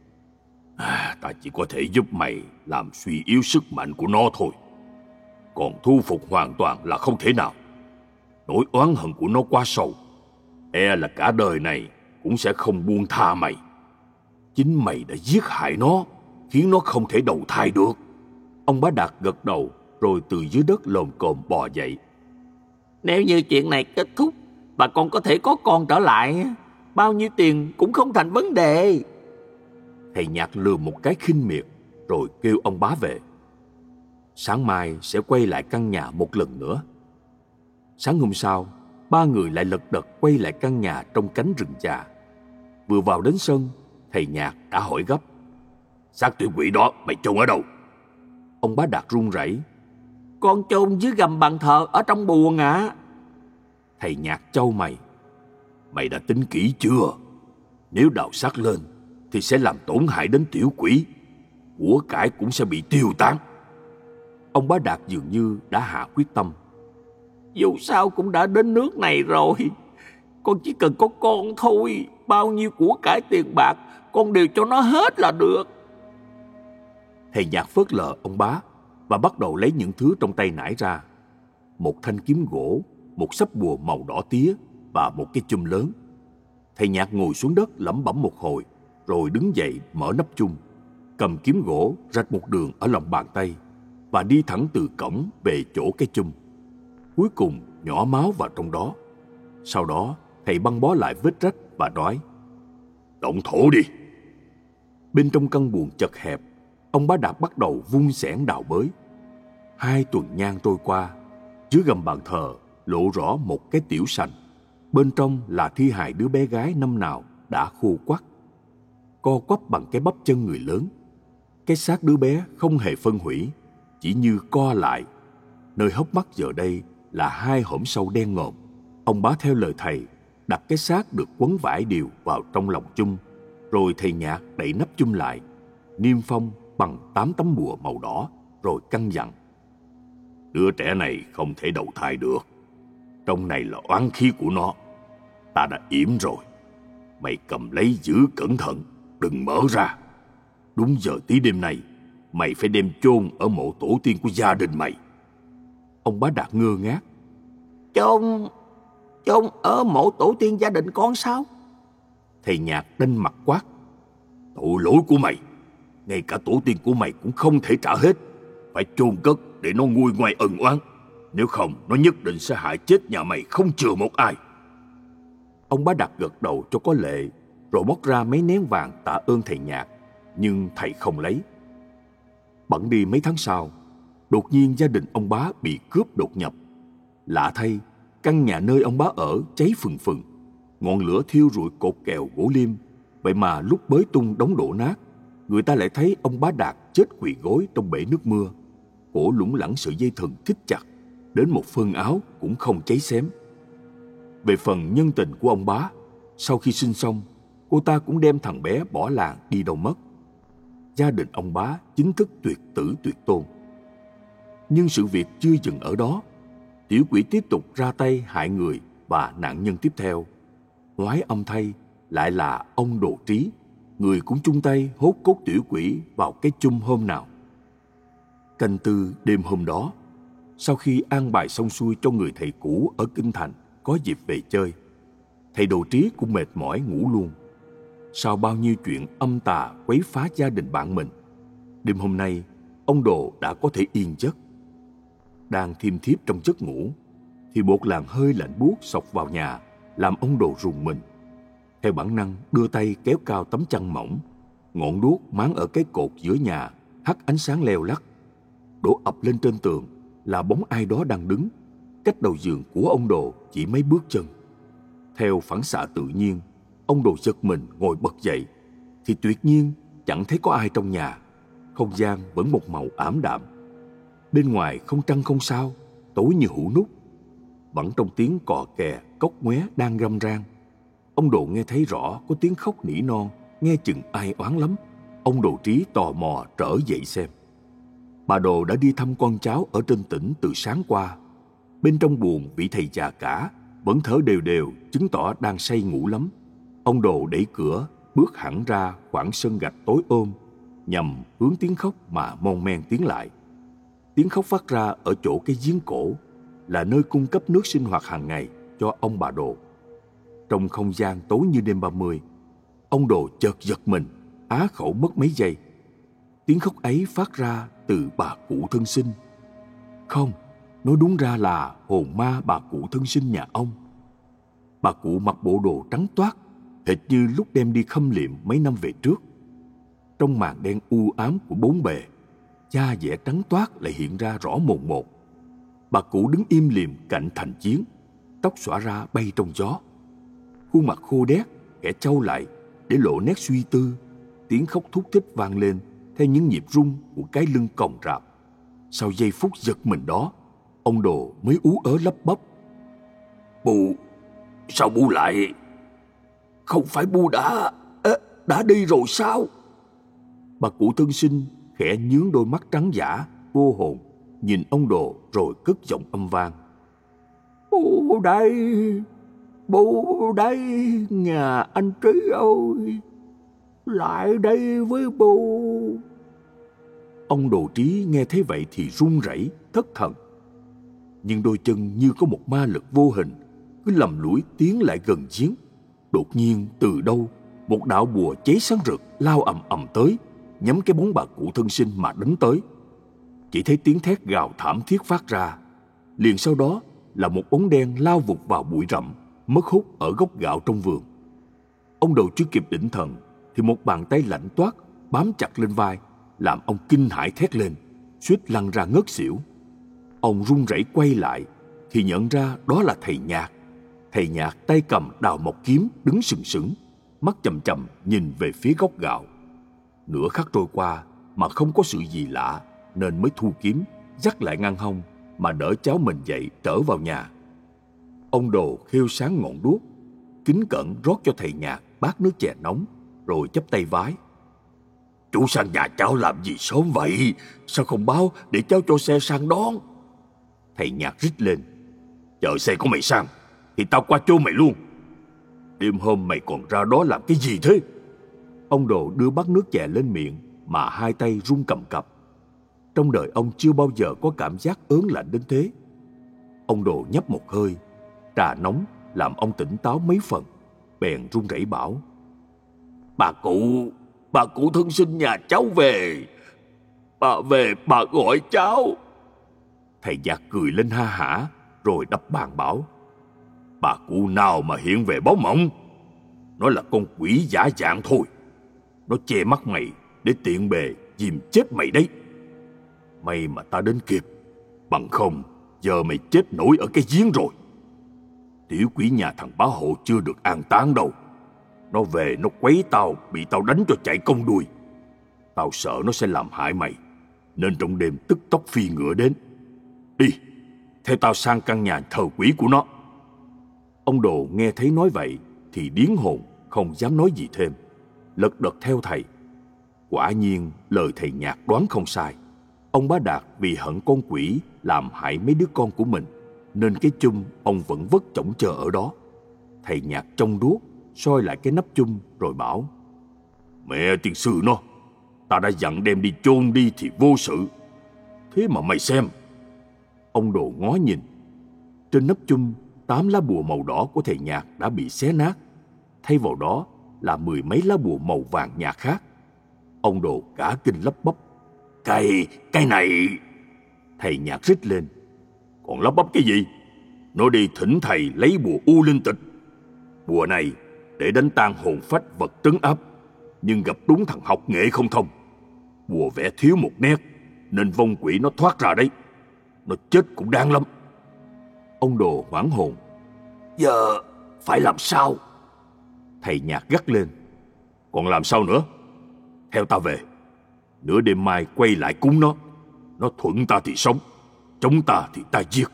Speaker 1: à, Ta chỉ có thể giúp mày làm suy yếu sức mạnh của nó thôi. Còn thu phục hoàn toàn là không thể nào. Nỗi oán hận của nó quá sâu, e là cả đời này cũng sẽ không buông tha mày. Chính mày đã giết hại nó, khiến nó không thể đầu thai được. Ông Bá Đạt gật đầu rồi từ dưới đất lồm cồm bò dậy.
Speaker 2: Nếu như chuyện này kết thúc bà con có thể có con trở lại, bao nhiêu tiền cũng không thành vấn đề.
Speaker 1: Thầy Nhạc lừa một cái khinh miệt rồi kêu ông Bá về. Sáng mai sẽ quay lại căn nhà một lần nữa. Sáng hôm sau, ba người lại lật đật quay lại căn nhà trong cánh rừng già. Vừa vào đến sân, thầy Nhạc đã hỏi gấp: Xác tiểu quỷ đó mày chôn ở đâu? Ông Bá Đạt run rẩy:
Speaker 2: Con chôn dưới gầm bàn thờ ở trong buồng ạ. À.
Speaker 1: Thầy Nhạc chau mày: Mày đã tính kỹ chưa? Nếu đào xác lên thì sẽ làm tổn hại đến tiểu quỷ, của cải cũng sẽ bị tiêu tán. Ông Bá Đạt dường như đã hạ quyết tâm.
Speaker 2: Dù sao cũng đã đến nước này rồi, con chỉ cần có con thôi, bao nhiêu của cải tiền bạc con đều cho nó hết là được.
Speaker 1: Thầy Nhạc phớt lờ ông Bá và bắt đầu lấy những thứ trong tay nải ra: một thanh kiếm gỗ, một sấp bùa màu đỏ tía và một cái chum lớn. Thầy Nhạc ngồi xuống đất lẩm bẩm một hồi rồi đứng dậy mở nắp chum, cầm kiếm gỗ rạch một đường ở lòng bàn tay và đi thẳng từ cổng về chỗ cái chum. Cuối cùng nhỏ máu vào trong đó. Sau đó thầy băng bó lại vết rách và nói: Động thổ đi. Bên trong căn buồng chật hẹp, ông Bá Đạt bắt đầu vung xẻng đào bới. Hai tuần nhang trôi qua, dưới gầm bàn thờ lộ rõ một cái tiểu sành. Bên trong là thi hài đứa bé gái năm nào đã khô quắt, co quắp bằng cái bắp chân người lớn. Cái xác đứa bé không hề phân hủy, chỉ như co lại. Nơi hốc mắt giờ đây là hai hõm sâu đen ngòm. Ông Bá theo lời thầy đặt cái xác được quấn vải điều vào trong lòng chum, rồi thầy Nhạc đậy nắp chum lại, niêm phong bằng tám tấm bùa màu đỏ, rồi căn dặn: Đứa trẻ này không thể đầu thai được. Trong này là oán khí của nó. Ta đã yểm rồi. Mày cầm lấy giữ cẩn thận, đừng mở ra. Đúng giờ tí đêm này, mày phải đem chôn ở mộ tổ tiên của gia đình mày. Ông Bá Đạt ngơ ngác:
Speaker 2: Chôn, chôn ở mộ tổ tiên gia đình con sao?
Speaker 1: Thầy Nhạc đanh mặt quát: Tội lỗi của mày, ngay cả tổ tiên của mày cũng không thể trả hết. Phải chôn cất để nó nguôi ngoai ân oán. Nếu không, nó nhất định sẽ hại chết nhà mày không chừa một ai. Ông Bá Đạt gật đầu cho có lệ, rồi móc ra mấy nén vàng tạ ơn thầy Nhạc, nhưng thầy không lấy. Bẵng đi mấy tháng sau, đột nhiên gia đình ông Bá bị cướp đột nhập. Lạ thay, căn nhà nơi ông Bá ở cháy phừng phừng, ngọn lửa thiêu rụi cột kèo gỗ liêm. Vậy mà lúc bới tung đống đổ nát, người ta lại thấy ông Bá Đạt chết quỳ gối trong bể nước mưa, cổ lủng lẳng sợi dây thừng thít chặt, đến một phân áo cũng không cháy xém. Về phần nhân tình của ông Bá, sau khi sinh xong, cô ta cũng đem thằng bé bỏ làng đi đâu mất. Gia đình ông Bá chính thức tuyệt tử tuyệt tôn. Nhưng sự việc chưa dừng ở đó. Tiểu quỷ tiếp tục ra tay hại người, và nạn nhân tiếp theo, oái âm thay, lại là ông Đồ Trí, người cũng chung tay hốt cốt tiểu quỷ vào cái chum hôm nào. Canh tư đêm hôm đó, sau khi an bài xong xuôi cho người thầy cũ ở Kinh Thành có dịp về chơi, thầy Đồ Trí cũng mệt mỏi ngủ luôn. Sau bao nhiêu chuyện âm tà quấy phá gia đình bạn mình, đêm hôm nay ông Đồ đã có thể yên giấc. Đang thiêm thiếp trong giấc ngủ thì một làn hơi lạnh buốt xộc vào nhà, làm ông Đồ rùng mình. Theo bản năng đưa tay kéo cao tấm chăn mỏng, ngọn đuốc máng ở cái cột giữa nhà hắt ánh sáng leo lắt. Đổ ập lên trên tường là bóng ai đó đang đứng cách đầu giường của ông Đồ chỉ mấy bước chân. Theo phản xạ tự nhiên, ông Đồ giật mình ngồi bật dậy, thì tuyệt nhiên chẳng thấy có ai trong nhà. Không gian vẫn một màu ảm đạm. Bên ngoài không trăng không sao, tối như hũ nút. Bẵng trong tiếng cò kè cốc ngoé đang râm ran, ông Đồ nghe thấy rõ có tiếng khóc nỉ non, nghe chừng ai oán lắm. Ông Đồ Trí tò mò trở dậy xem. Bà Đồ đã đi thăm con cháu ở trên tỉnh từ sáng qua. Bên trong buồng vị thầy già cả vẫn thở đều đều, chứng tỏ đang say ngủ lắm. Ông Đồ đẩy cửa bước hẳn ra khoảng sân gạch tối ôm, nhằm hướng tiếng khóc mà mon men tiến lại. Tiếng khóc phát ra ở chỗ cái giếng cổ, là nơi cung cấp nước sinh hoạt hàng ngày cho ông bà Đồ. Trong không gian tối như đêm ba mươi, ông Đồ chợt giật mình, á khẩu mất mấy giây. Tiếng khóc ấy phát ra từ bà cụ thân sinh. Không, nói đúng ra là hồn ma bà cụ thân sinh nhà ông. Bà cụ mặc bộ đồ trắng toát, hệt như lúc đem đi khâm liệm mấy năm về trước. Trong màn đen u ám của bốn bề, da dẻ trắng toát lại hiện ra rõ mồn một. Bà cụ đứng im lìm cạnh thành chiến, tóc xõa ra bay trong gió. Khuôn mặt khô đét, kẻ trâu lại để lộ nét suy tư. Tiếng khóc thút thít vang lên theo những nhịp rung của cái lưng còng rạp. Sau giây phút giật mình đó, ông Đồ mới ú ớ lắp bắp:
Speaker 3: Bu, sao Bu lại? Không phải Bu đã... đã đi rồi sao?
Speaker 1: Bà cụ thân sinh khẽ nhướng đôi mắt trắng dã, vô hồn, nhìn ông Đồ rồi cất giọng âm vang:
Speaker 2: Bu đây, Bu đây, nhà anh Trí ơi, lại đây với Bu.
Speaker 1: Ông Đồ Trí nghe thấy vậy thì run rẩy, thất thần. Nhưng đôi chân như có một ma lực vô hình cứ lầm lũi tiến lại gần giếng. Đột nhiên từ đâu một đạo bùa cháy sáng rực lao ầm ầm tới, nhắm cái bóng bà cụ thân sinh mà đánh tới. Chỉ thấy tiếng thét gào thảm thiết phát ra, liền sau đó là một bóng đen lao vụt vào bụi rậm, mất hút ở gốc gạo trong vườn. Ông Đồ chưa kịp định thần thì một bàn tay lạnh toát bám chặt lên vai, làm ông kinh hãi thét lên, suýt lăn ra ngất xỉu. Ông run rẩy quay lại thì nhận ra đó là thầy Nhạc. Thầy Nhạc tay cầm đào mộc kiếm đứng sừng sững, mắt chằm chằm nhìn về phía gốc gạo. Nửa khắc trôi qua mà không có sự gì lạ, nên mới thu kiếm, dắt lại ngang hông mà đỡ cháu mình dậy trở vào nhà. Ông Đồ khêu sáng ngọn đuốc, kính cẩn rót cho thầy Nhạc bát nước chè nóng, rồi chắp tay vái:
Speaker 3: Chú sang nhà cháu làm gì sớm vậy? Sao không báo để cháu cho xe sang đón?
Speaker 1: Thầy Nhạc rít lên:
Speaker 3: Chờ xe của mày sang thì tao qua chỗ mày luôn. Đêm hôm mày còn ra đó làm cái gì thế?
Speaker 1: Ông Đồ đưa bát nước chè lên miệng mà hai tay run cầm cập. Trong đời ông chưa bao giờ có cảm giác ớn lạnh đến thế. Ông Đồ nhấp một hơi, trà nóng làm ông tỉnh táo mấy phần, bèn run rẩy bảo:
Speaker 3: Bà cụ, bà cụ thân sinh nhà cháu về. Bà về, bà gọi cháu.
Speaker 1: Thầy Nhạc cười lên ha hả, rồi đập bàn bảo:
Speaker 3: Bà cụ nào mà hiện về báo mộng? Nó là con quỷ giả dạng thôi. Nó che mắt mày để tiện bề dìm chết mày đấy. May mà ta đến kịp, bằng không giờ mày chết nổi ở cái giếng rồi. Tiểu quỷ nhà thằng bá hộ chưa được an táng đâu. Nó về nó quấy tao, bị tao đánh cho chạy công đuôi. Tao sợ nó sẽ làm hại mày, nên trong đêm tức tốc phi ngựa đến. Đi, theo tao sang căn nhà thờ quỷ của nó.
Speaker 1: Ông Đồ nghe thấy nói vậy thì điếng hồn, không dám nói gì thêm, lật đật theo thầy. Quả nhiên lời thầy Nhạc đoán không sai. Ông Bá Đạt vì hận con quỷ làm hại mấy đứa con của mình, nên cái chum ông vẫn vất chổng chờ ở đó. Thầy Nhạc trong đuốc soi lại cái nắp chum rồi bảo:
Speaker 3: Mẹ tiên sư nó, ta đã dặn đem đi chôn đi thì vô sự. Thế mà mày xem.
Speaker 1: Ông Đồ ngó nhìn. Trên nắp chum, tám lá bùa màu đỏ của thầy Nhạc đã bị xé nát, thay vào đó là mười mấy lá bùa màu vàng nhạt khác. Ông Đồ cả kinh lắp bắp:
Speaker 3: Cái, cái này...
Speaker 1: Thầy Nhạc rít lên:
Speaker 3: Còn lắp bắp cái gì? Nó đi thỉnh thầy lấy bùa U Linh Tịch. Bùa này để đánh tan hồn phách vật trấn áp, nhưng gặp đúng thằng học nghệ không thông. Bùa vẽ thiếu một nét, nên vong quỷ nó thoát ra đấy. Nó chết cũng đáng lắm.
Speaker 1: Ông Đồ hoảng hồn:
Speaker 3: Giờ phải làm sao?
Speaker 1: Thầy Nhạc gắt lên:
Speaker 3: Còn làm sao nữa? Theo ta về. Nửa đêm mai quay lại cúng nó. Nó thuận ta thì sống, chống ta thì ta giết.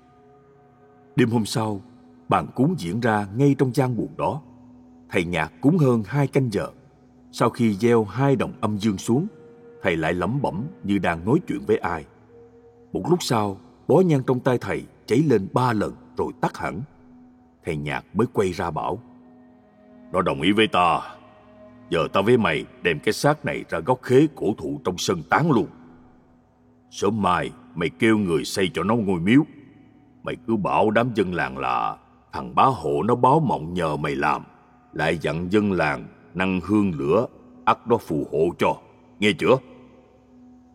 Speaker 1: Đêm hôm sau, bàn cúng diễn ra ngay trong gian buồng đó. Thầy Nhạc cúng hơn hai canh giờ. Sau khi gieo hai đồng âm dương xuống, thầy lại lẩm bẩm như đang nói chuyện với ai. Một lúc sau, bó nhang trong tay thầy cháy lên ba lần rồi tắt hẳn. Thầy Nhạc mới quay ra bảo:
Speaker 3: Nó đồng ý với ta. Giờ ta với mày đem cái xác này ra gốc khế cổ thụ trong sân táng luôn. Sớm mai mày kêu người xây cho nó ngôi miếu. Mày cứ bảo đám dân làng là thằng bá hộ nó báo mộng nhờ mày làm, lại dặn dân làng năng hương lửa, ắt nó phù hộ cho. Nghe chưa?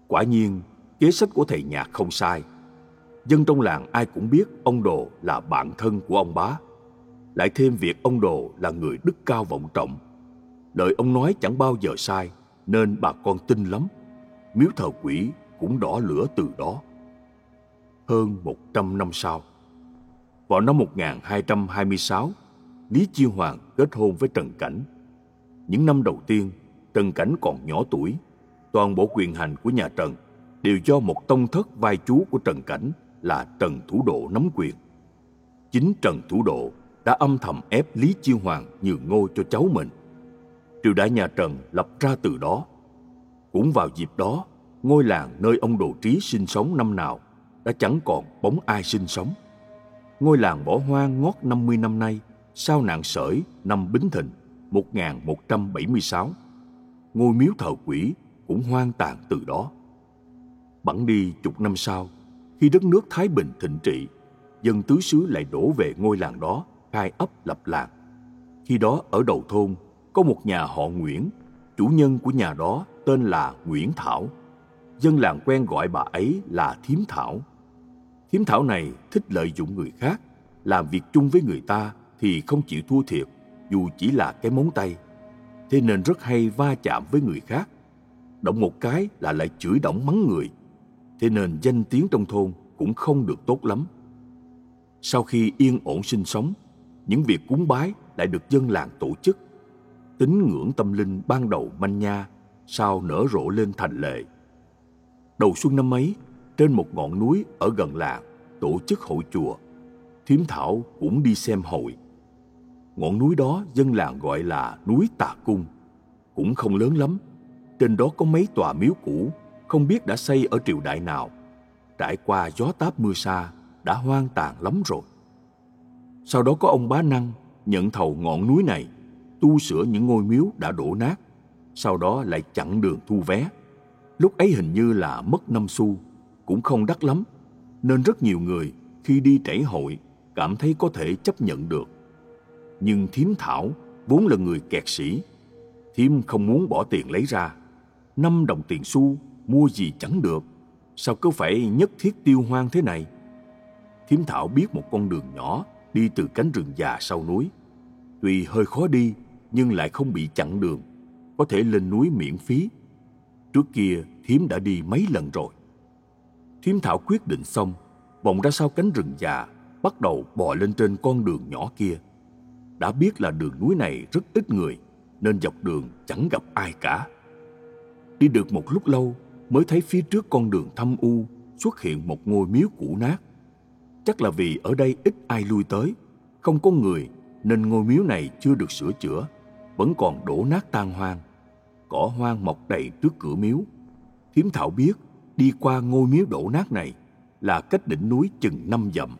Speaker 1: Quả nhiên, kế sách của thầy Nhạc không sai. Dân trong làng ai cũng biết ông Đồ là bạn thân của ông Bá. Lại thêm việc ông Đồ là người đức cao vọng trọng. Lời ông nói chẳng bao giờ sai, nên bà con tin lắm. Miếu thờ quỷ cũng đỏ lửa từ đó. Hơn một trăm năm sau, vào năm một nghìn hai trăm hai mươi sáu, Lý Chiêu Hoàng kết hôn với Trần Cảnh. Những năm đầu tiên, Trần Cảnh còn nhỏ tuổi. Toàn bộ quyền hành của nhà Trần đều do một tông thất vai chú của Trần Cảnh là Trần Thủ Độ nắm quyền. Chính Trần Thủ Độ đã âm thầm ép Lý Chiêu Hoàng nhường ngôi cho cháu mình. Triều đại nhà Trần lập ra từ đó. Cũng vào dịp đó, ngôi làng nơi ông Đồ Trí sinh sống năm nào đã chẳng còn bóng ai sinh sống. Ngôi làng bỏ hoang ngót năm mươi năm nay sau nạn sởi năm Bính Thìn một nghìn một trăm bảy mươi sáu. Ngôi miếu thờ quỷ cũng hoang tàn từ đó. Bẵng đi chục năm sau, khi đất nước Thái Bình thịnh trị, dân tứ xứ lại đổ về ngôi làng đó khai ấp lập làng. Khi đó ở đầu thôn có một nhà họ Nguyễn, chủ nhân của nhà đó tên là Nguyễn Thảo. Dân làng quen gọi bà ấy là Thím Thảo. Thím Thảo này thích lợi dụng người khác, làm việc chung với người ta thì không chịu thua thiệt dù chỉ là cái móng tay. Thế nên rất hay va chạm với người khác. Động một cái là lại chửi đổng mắng người. Thế nên danh tiếng trong thôn cũng không được tốt lắm. Sau khi yên ổn sinh sống, những việc cúng bái lại được dân làng tổ chức. Tín ngưỡng tâm linh ban đầu manh nha, sau nở rộ lên thành lệ. Đầu xuân năm ấy, trên một ngọn núi ở gần làng tổ chức hội chùa. Thím Thảo cũng đi xem hội. Ngọn núi đó dân làng gọi là núi Tà Cung, cũng không lớn lắm. Trên đó có mấy tòa miếu cũ, không biết đã xây ở triều đại nào. Trải qua gió táp mưa sa, đã hoang tàn lắm rồi. Sau đó có ông Bá Năng nhận thầu ngọn núi này, tu sửa những ngôi miếu đã đổ nát, sau đó lại chặn đường thu vé. Lúc ấy hình như là mất năm xu, cũng không đắt lắm, nên rất nhiều người khi đi trảy hội cảm thấy có thể chấp nhận được. Nhưng Thím Thảo vốn là người kẹt sĩ. Thím không muốn bỏ tiền lấy ra. Năm đồng tiền xu mua gì chẳng được, sao cứ phải nhất thiết tiêu hoang thế này? Thím Thảo biết một con đường nhỏ đi từ cánh rừng già sau núi. Tuy hơi khó đi nhưng lại không bị chặn đường, có thể lên núi miễn phí. Trước kia thím đã đi mấy lần rồi. Thím Thảo quyết định xong, vòng ra sau cánh rừng già, bắt đầu bò lên trên con đường nhỏ kia. Đã biết là đường núi này rất ít người, nên dọc đường chẳng gặp ai cả. Đi được một lúc lâu mới thấy phía trước con đường thâm u xuất hiện một ngôi miếu cũ nát. Chắc là vì ở đây ít ai lui tới, không có người, nên ngôi miếu này chưa được sửa chữa, vẫn còn đổ nát tan hoang. Cỏ hoang mọc đầy trước cửa miếu. Thím Thảo biết đi qua ngôi miếu đổ nát này là cách đỉnh núi chừng năm dặm.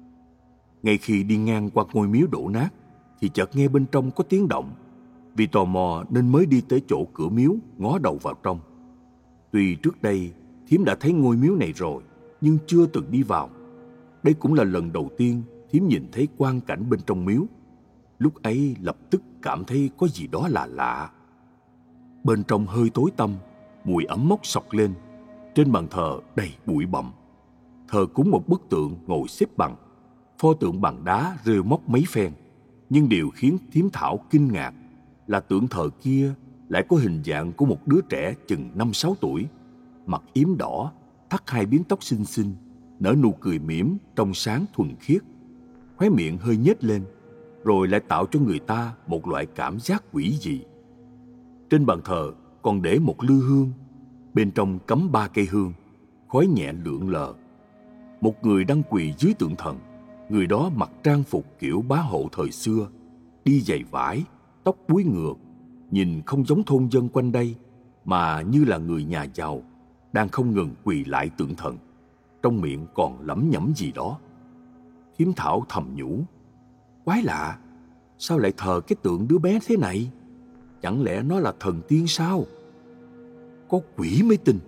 Speaker 1: Ngay khi đi ngang qua ngôi miếu đổ nát thì chợt nghe bên trong có tiếng động. Vì tò mò nên mới đi tới chỗ cửa miếu, ngó đầu vào trong. Tuy trước đây thím đã thấy ngôi miếu này rồi, nhưng chưa từng đi vào. Đây cũng là lần đầu tiên thím nhìn thấy quang cảnh bên trong miếu. Lúc ấy lập tức cảm thấy có gì đó là lạ. Bên trong hơi tối tăm, mùi ẩm mốc xộc lên. Trên bàn thờ đầy bụi bặm. Thờ cúng một bức tượng ngồi xếp bằng. Pho tượng bằng đá rêu móc mấy phen. Nhưng điều khiến Thím Thảo kinh ngạc là tượng thờ kia lại có hình dạng của một đứa trẻ chừng năm sáu tuổi, mặt yếm đỏ, thắt hai biếm tóc xinh xinh, nở nụ cười mỉm trong sáng thuần khiết, khóe miệng hơi nhếch lên, rồi lại tạo cho người ta một loại cảm giác quỷ dị. Trên bàn thờ còn để một lư hương, bên trong cắm ba cây hương, khói nhẹ lượn lờ. Một người đang quỳ dưới tượng thần, người đó mặc trang phục kiểu bá hộ thời xưa, đi giày vải, tóc búi ngược, nhìn không giống thôn dân quanh đây, mà như là người nhà giàu, đang không ngừng quỳ lại tượng thần, trong miệng còn lẩm nhẩm gì đó. Thím Thảo thầm nhủ, quái lạ, sao lại thờ cái tượng đứa bé thế này? Chẳng lẽ nó là thần tiên sao? Có quỷ mới tin.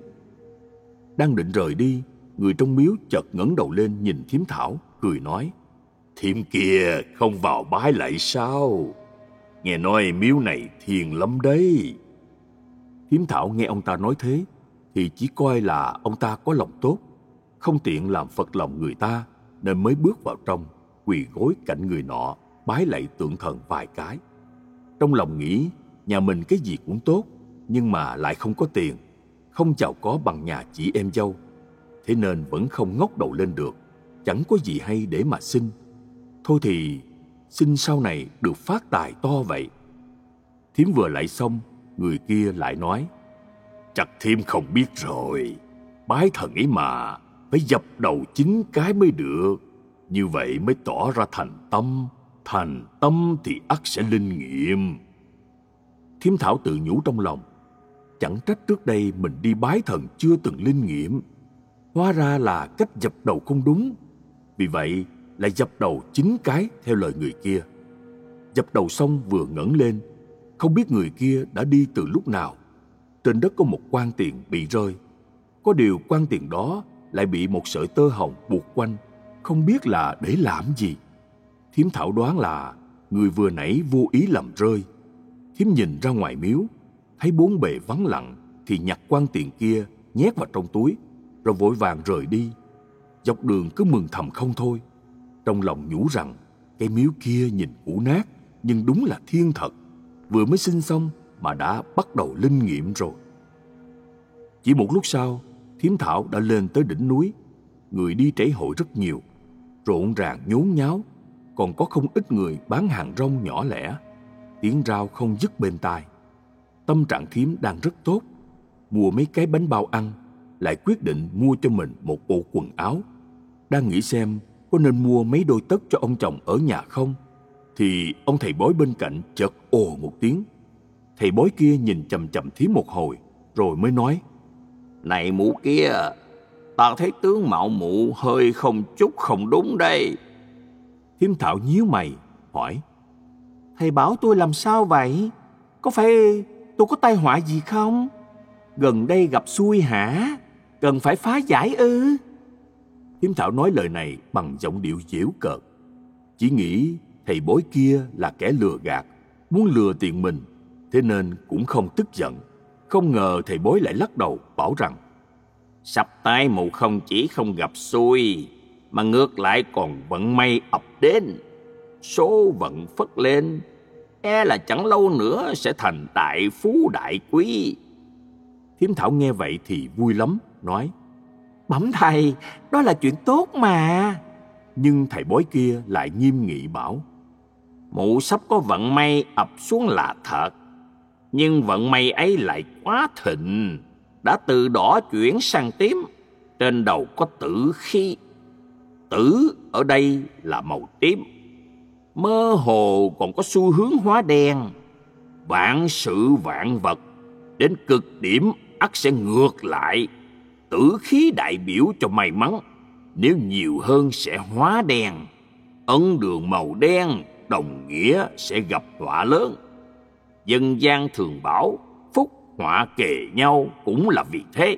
Speaker 1: Đang định rời đi, người trong miếu chợt ngẩng đầu lên nhìn Thím Thảo, cười nói, thím kia không vào bái lại sao? Nghe nói miếu này thiền lắm đấy. Thím Thảo nghe ông ta nói thế, thì chỉ coi là ông ta có lòng tốt, không tiện làm phật lòng người ta, nên mới bước vào trong, quỳ gối cạnh người nọ, bái lạy tượng thần vài cái. Trong lòng nghĩ nhà mình cái gì cũng tốt, nhưng mà lại không có tiền, không giàu có bằng nhà chị em dâu, thế nên vẫn không ngóc đầu lên được, chẳng có gì hay để mà xin. Thôi thì xin sau này được phát tài to vậy. Thím vừa lạy xong, người kia lại nói: Chắc thím không biết rồi, bái thần ấy mà phải dập đầu chín cái mới được, như vậy mới tỏ ra thành tâm. Thành tâm thì ắt sẽ linh nghiệm. Thím Thảo tự nhủ trong lòng, chẳng trách trước đây mình đi bái thần chưa từng linh nghiệm, hóa ra là cách dập đầu không đúng. Vì vậy lại dập đầu chín cái theo lời người kia. Dập đầu xong vừa ngẩng lên, không biết người kia đã đi từ lúc nào. Trên đất có một quan tiền bị rơi, có điều quan tiền đó lại bị một sợi tơ hồng buộc quanh, không biết là để làm gì. Thím Thảo đoán là người vừa nãy vô ý làm rơi. Thím nhìn ra ngoài miếu, thấy bốn bề vắng lặng, thì nhặt quan tiền kia nhét vào trong túi, rồi vội vàng rời đi. Dọc đường cứ mừng thầm không thôi, trong lòng nhủ rằng cái miếu kia nhìn cũ nát, nhưng đúng là thiên thật, vừa mới sinh xong mà đã bắt đầu linh nghiệm rồi. Chỉ một lúc sau, thím Thảo đã lên tới đỉnh núi. Người đi trễ hội rất nhiều, rộn ràng nhốn nháo, còn có không ít người bán hàng rong nhỏ lẻ. Tiếng rao không dứt bên tai. Tâm trạng thím đang rất tốt, mua mấy cái bánh bao ăn, lại quyết định mua cho mình một bộ quần áo. Đang nghĩ xem có nên mua mấy đôi tất cho ông chồng ở nhà không, thì ông thầy bói bên cạnh chợt ồ một tiếng. Thầy bói kia nhìn chằm chằm thím một hồi, rồi mới nói:
Speaker 3: Này mụ kia, ta thấy tướng mạo mụ hơi không chút không đúng đây.
Speaker 1: Thím Thảo nhíu mày hỏi:
Speaker 2: Thầy bảo tôi làm sao vậy? Có phải tôi có tai họa gì không? Gần đây gặp xui hả? Cần phải phá giải ư?
Speaker 1: Thím Thảo nói lời này bằng giọng điệu giễu cợt, chỉ nghĩ thầy bói kia là kẻ lừa gạt, muốn lừa tiền mình, thế nên cũng không tức giận. Không ngờ thầy bói lại lắc đầu bảo rằng:
Speaker 3: Sắp tới mụ không chỉ không gặp xui, mà ngược lại còn vận may ập đến. Số vận phất lên, e là chẳng lâu nữa sẽ thành đại phú đại quý.
Speaker 1: Thím Thảo nghe vậy thì vui lắm, nói:
Speaker 2: Bẩm thầy, đó là chuyện tốt mà.
Speaker 1: Nhưng thầy bói kia lại nghiêm nghị bảo:
Speaker 3: Mụ sắp có vận may ập xuống là thật, nhưng vận may ấy lại quá thịnh, đã từ đỏ chuyển sang tím, trên đầu có tử khí. Tử ở đây là màu tím, mơ hồ còn có xu hướng hóa đen. Vạn sự vạn vật đến cực điểm ắt sẽ ngược lại. Tử khí đại biểu cho may mắn, nếu nhiều hơn sẽ hóa đen. Ấn đường màu đen đồng nghĩa sẽ gặp họa lớn. Dân gian thường bảo phúc họa kề nhau cũng là vì thế.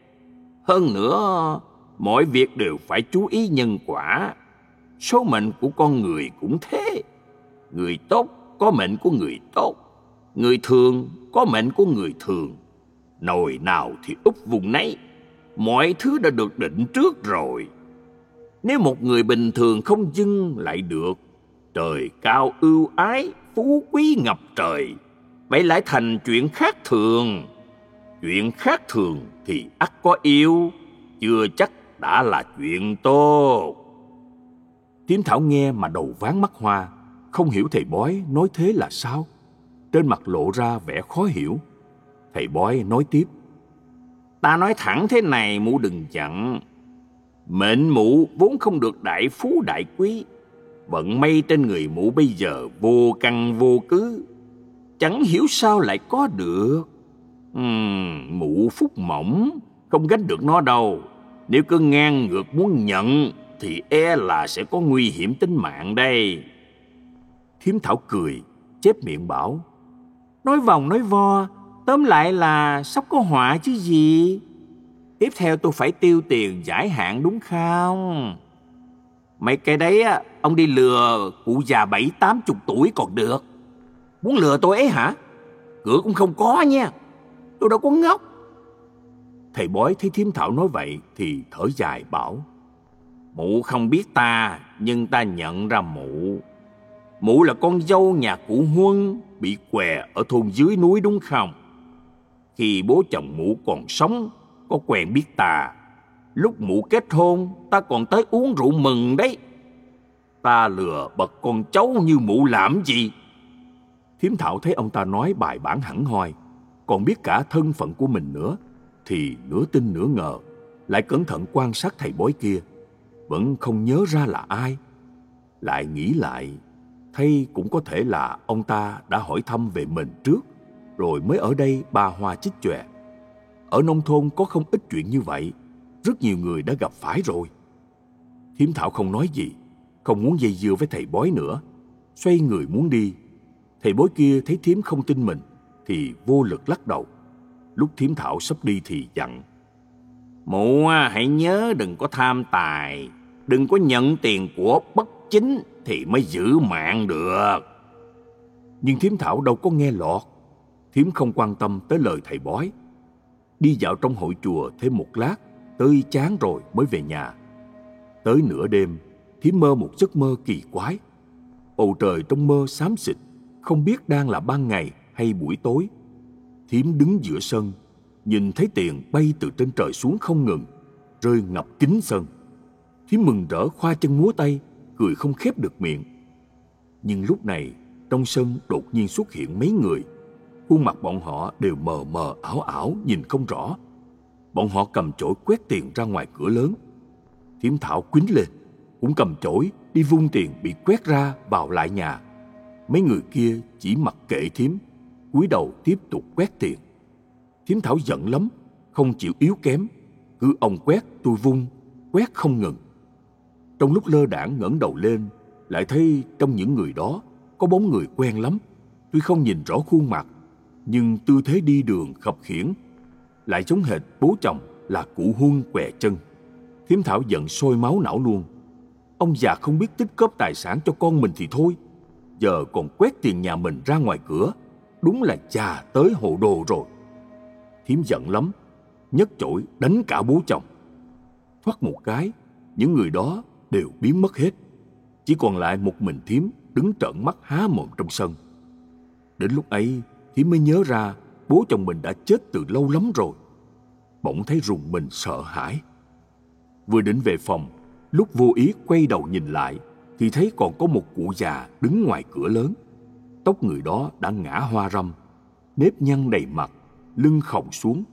Speaker 3: Hơn nữa, mọi việc đều phải chú ý nhân quả. Số mệnh của con người cũng thế. Người tốt có mệnh của người tốt, người thường có mệnh của người thường. Nồi nào thì úp vùng nấy, mọi thứ đã được định trước rồi. Nếu một người bình thường không dưng lại được trời cao ưu ái, phú quý ngập trời, vậy lại thành chuyện khác thường. Chuyện khác thường thì ắt có yêu, chưa chắc đã là chuyện tốt.
Speaker 1: Thím Thảo nghe mà đầu váng mắt hoa, không hiểu thầy bói nói thế là sao. Trên mặt lộ ra vẻ khó hiểu. Thầy bói nói tiếp:
Speaker 3: Ta nói thẳng thế này mụ đừng giận. Mệnh mụ vốn không được đại phú đại quý. Vận may trên người mụ bây giờ vô căn vô cứ, chẳng hiểu sao lại có được. Uhm, mụ phúc mỏng, không gánh được nó đâu. Nếu cứ ngang ngược muốn nhận thì e là sẽ có nguy hiểm tính mạng đây.
Speaker 1: Thím Thảo cười, chép miệng bảo:
Speaker 2: Nói vòng nói vo, tóm lại là sắp có họa chứ gì. Tiếp theo tôi phải tiêu tiền giải hạn đúng không? Mấy cái đấy á, ông đi lừa cụ già bảy tám chục tuổi còn được. Muốn lừa tôi ấy hả? Cửa cũng không có nha. Tôi đâu có ngốc.
Speaker 1: Thầy bói thấy thím Thảo nói vậy thì thở dài bảo:
Speaker 3: Mụ không biết ta, nhưng ta nhận ra mụ. Mụ là con dâu nhà cụ Huân, bị què ở thôn dưới núi đúng không? Khi bố chồng mụ còn sống, có quen biết ta. Lúc mụ kết hôn, ta còn tới uống rượu mừng đấy. Ta lừa bật con cháu như mụ làm gì?
Speaker 1: Thím Thảo thấy ông ta nói bài bản hẳn hoi, còn biết cả thân phận của mình nữa, thì nửa tin nửa ngờ, lại cẩn thận quan sát thầy bói kia, vẫn không nhớ ra là ai. Lại nghĩ lại, thấy cũng có thể là ông ta đã hỏi thăm về mình trước, rồi mới ở đây ba hoa chích chòe. Ở nông thôn có không ít chuyện như vậy, rất nhiều người đã gặp phải rồi. Thím Thảo không nói gì, không muốn dây dưa với thầy bói nữa, xoay người muốn đi. Thầy bói kia thấy thím không tin mình thì vô lực lắc đầu. Lúc thím Thảo sắp đi thì dặn:
Speaker 3: Mụ hãy nhớ đừng có tham tài, đừng có nhận tiền của bất chính thì mới giữ mạng được.
Speaker 1: Nhưng thím Thảo đâu có nghe lọt. Thím không quan tâm tới lời thầy bói. Đi dạo trong hội chùa thêm một lát, tới chán rồi mới về nhà. Tới nửa đêm, thím mơ một giấc mơ kỳ quái. Bầu trời trong mơ xám xịt, không biết đang là ban ngày hay buổi tối. Thím đứng giữa sân, nhìn thấy tiền bay từ trên trời xuống không ngừng, rơi ngập kín sân. Thím mừng rỡ khoa chân múa tay, cười không khép được miệng. Nhưng lúc này, trong sân đột nhiên xuất hiện mấy người. Khuôn mặt bọn họ đều mờ mờ ảo ảo, nhìn không rõ. Bọn họ cầm chổi quét tiền ra ngoài cửa lớn. Thím Thảo quýnh lên, cũng cầm chổi đi vung tiền bị quét ra vào lại nhà. Mấy người kia chỉ mặc kệ thím, cúi đầu tiếp tục quét tiền. Thím Thảo giận lắm, không chịu yếu kém, cứ ông quét tôi vung, quét không ngừng. Trong lúc lơ đãng ngẩng đầu lên, lại thấy trong những người đó có bóng người quen lắm. Tuy không nhìn rõ khuôn mặt, nhưng tư thế đi đường khập khiễng lại giống hệt bố chồng là cụ Huân què chân. Thím Thảo giận sôi máu não luôn. Ông già không biết tích cóp tài sản cho con mình thì thôi, giờ còn quét tiền nhà mình ra ngoài cửa, đúng là già tới hồ đồ rồi. Thím giận lắm, nhấc chổi đánh cả bố chồng. Thoát một cái, những người đó đều biến mất hết. Chỉ còn lại một mình thím đứng trợn mắt há mồm trong sân. Đến lúc ấy, thím mới nhớ ra bố chồng mình đã chết từ lâu lắm rồi. Bỗng thấy rùng mình sợ hãi. Vừa định về phòng, lúc vô ý quay đầu nhìn lại thì thấy còn có một cụ già đứng ngoài cửa lớn. Tóc người đó đã ngã hoa râm, nếp nhăn đầy mặt, lưng khòng xuống,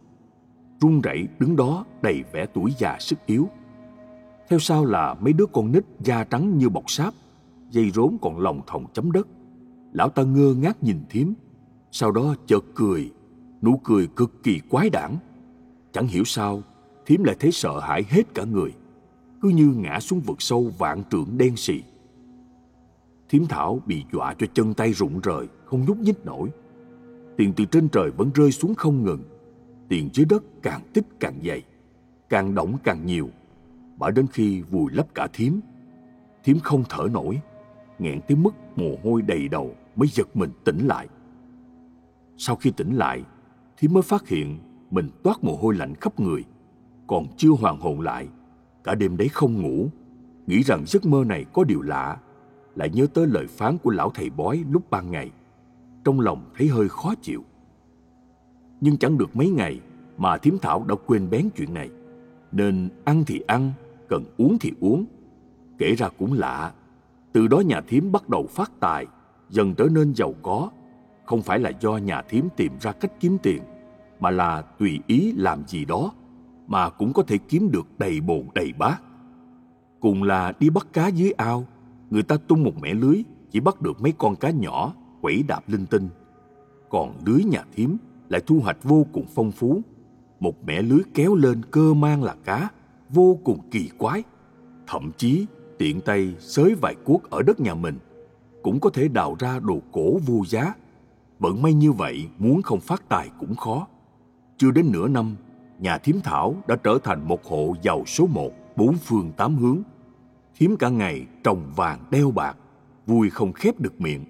Speaker 1: run rẩy đứng đó đầy vẻ tuổi già sức yếu. Theo sau là mấy đứa con nít da trắng như bọc sáp, dây rốn còn lòng thòng chấm đất. Lão ta ngơ ngác nhìn thím, sau đó chợt cười, nụ cười cực kỳ quái đản. Chẳng hiểu sao, thím lại thấy sợ hãi hết cả người, cứ như ngã xuống vực sâu vạn trượng đen sì. Thím Thảo bị dọa cho chân tay rụng rời, không nhúc nhích nổi. Tiền từ trên trời vẫn rơi xuống không ngừng. Tiền dưới đất càng tích càng dày, càng đọng càng nhiều, mãi đến khi vùi lấp cả thím. Thím không thở nổi, nghẹn tới mức mồ hôi đầy đầu mới giật mình tỉnh lại. Sau khi tỉnh lại, thím mới phát hiện mình toát mồ hôi lạnh khắp người, còn chưa hoàn hồn lại. Cả đêm đấy không ngủ, nghĩ rằng giấc mơ này có điều lạ, lại nhớ tới lời phán của lão thầy bói lúc ban ngày. Trong lòng thấy hơi khó chịu. Nhưng chẳng được mấy ngày mà thím Thảo đã quên bén chuyện này, nên ăn thì ăn, cần uống thì uống. Kể ra cũng lạ, từ đó nhà thím bắt đầu phát tài, dần trở nên giàu có. Không phải là do nhà thím tìm ra cách kiếm tiền, mà là tùy ý làm gì đó mà cũng có thể kiếm được đầy bồn đầy bát. Cùng là đi bắt cá dưới ao, người ta tung một mẻ lưới chỉ bắt được mấy con cá nhỏ quẩy đạp linh tinh. Còn lưới nhà thím lại thu hoạch vô cùng phong phú. Một mẻ lưới kéo lên cơ mang là cá, vô cùng kỳ quái. Thậm chí tiện tay xới vài cuốc ở đất nhà mình cũng có thể đào ra đồ cổ vô giá. Vận may như vậy, muốn không phát tài cũng khó. Chưa đến nửa năm, nhà thím Thảo đã trở thành một hộ giàu số một bốn phương tám hướng. Thím cả ngày trồng vàng đeo bạc, vui không khép được miệng.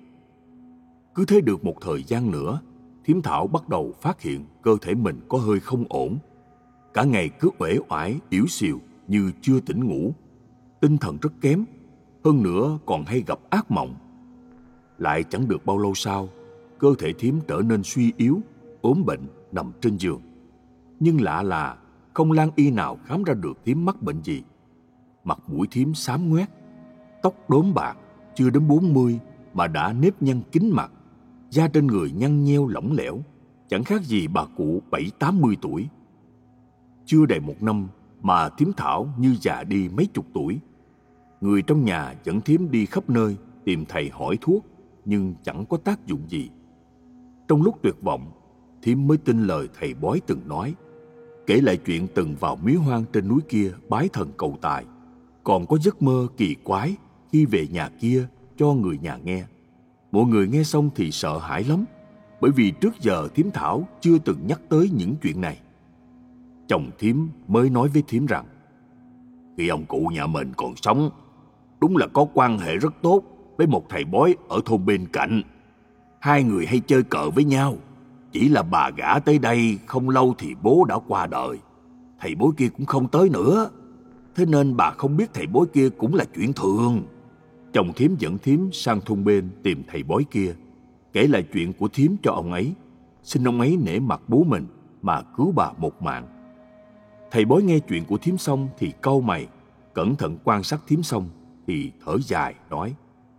Speaker 1: Cứ thế được một thời gian nữa, thím Thảo bắt đầu phát hiện cơ thể mình có hơi không ổn. Cả ngày cứ uể oải, yếu xìu như chưa tỉnh ngủ, tinh thần rất kém, hơn nữa còn hay gặp ác mộng. Lại chẳng được bao lâu sau, cơ thể thím trở nên suy yếu, ốm bệnh, nằm trên giường. Nhưng lạ là không lang y nào khám ra được thím mắc bệnh gì. Mặt mũi thím xám ngoét, tóc đốm bạc, chưa đến bốn mươi mà đã nếp nhăn kín mặt, da trên người nhăn nheo lỏng lẻo, chẳng khác gì bà cụ bảy tám mươi tuổi. Chưa đầy một năm mà thím Thảo như già đi mấy chục tuổi. Người trong nhà dẫn thím đi khắp nơi tìm thầy hỏi thuốc, nhưng chẳng có tác dụng gì. Trong lúc tuyệt vọng, thím mới tin lời thầy bói từng nói, kể lại chuyện từng vào miếu hoang trên núi kia bái thần cầu tài, còn có giấc mơ kỳ quái khi về nhà kia cho người nhà nghe. Mọi người nghe xong thì sợ hãi lắm, bởi vì trước giờ thím Thảo chưa từng nhắc tới những chuyện này. Chồng thím mới nói với thím rằng, khi ông cụ nhà mình còn sống, đúng là có quan hệ rất tốt với một thầy bói ở thôn bên cạnh. Hai người hay chơi cờ với nhau. Chỉ là bà gả tới đây không lâu thì bố đã qua đời. Thầy bói kia cũng không tới nữa. Thế nên bà không biết thầy bói kia cũng là chuyện thường. Chồng thím dẫn thím sang thôn bên tìm thầy bói kia, kể lại chuyện của thím cho ông ấy, xin ông ấy nể mặt bố mình mà cứu bà một mạng. Thầy bói nghe chuyện của thím xong thì cau mày, cẩn thận quan sát thím xong thì thở dài nói,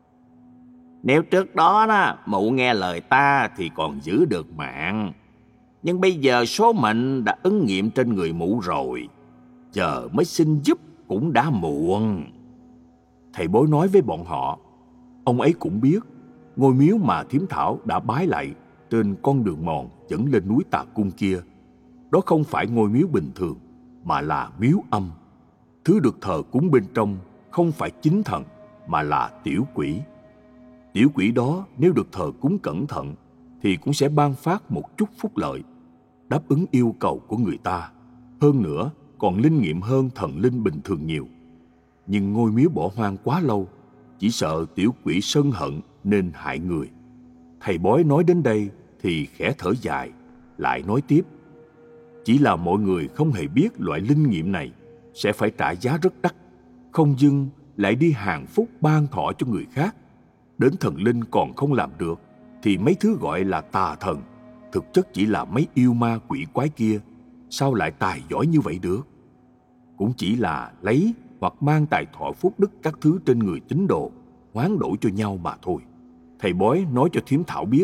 Speaker 2: nếu trước đó đó mụ nghe lời ta thì còn giữ được mạng, nhưng bây giờ số mệnh đã ứng nghiệm trên người mụ rồi, giờ mới xin giúp cũng đã muộn.
Speaker 1: Thầy bói nói với bọn họ, ông ấy cũng biết ngôi miếu mà thím Thảo đã bái lại trên con đường mòn dẫn lên núi Tà Cung kia, đó không phải ngôi miếu bình thường mà là miếu âm. Thứ được thờ cúng bên trong không phải chính thần mà là tiểu quỷ. Tiểu quỷ đó nếu được thờ cúng cẩn thận thì cũng sẽ ban phát một chút phúc lợi, đáp ứng yêu cầu của người ta. Hơn nữa còn linh nghiệm hơn thần linh bình thường nhiều. Nhưng ngôi miếu bỏ hoang quá lâu, chỉ sợ tiểu quỷ sân hận nên hại người. Thầy bói nói đến đây thì khẽ thở dài, lại nói tiếp, chỉ là mọi người không hề biết loại linh nghiệm này sẽ phải trả giá rất đắt, không dưng lại đi hàng phúc ban thọ cho người khác. Đến thần linh còn không làm được thì mấy thứ gọi là tà thần thực chất chỉ là mấy yêu ma quỷ quái kia, sao lại tài giỏi như vậy được? Cũng chỉ là lấy hoặc mang tài thọ phúc đức các thứ trên người tín đồ hoán đổi cho nhau mà thôi. Thầy bói nói cho thím Thảo biết,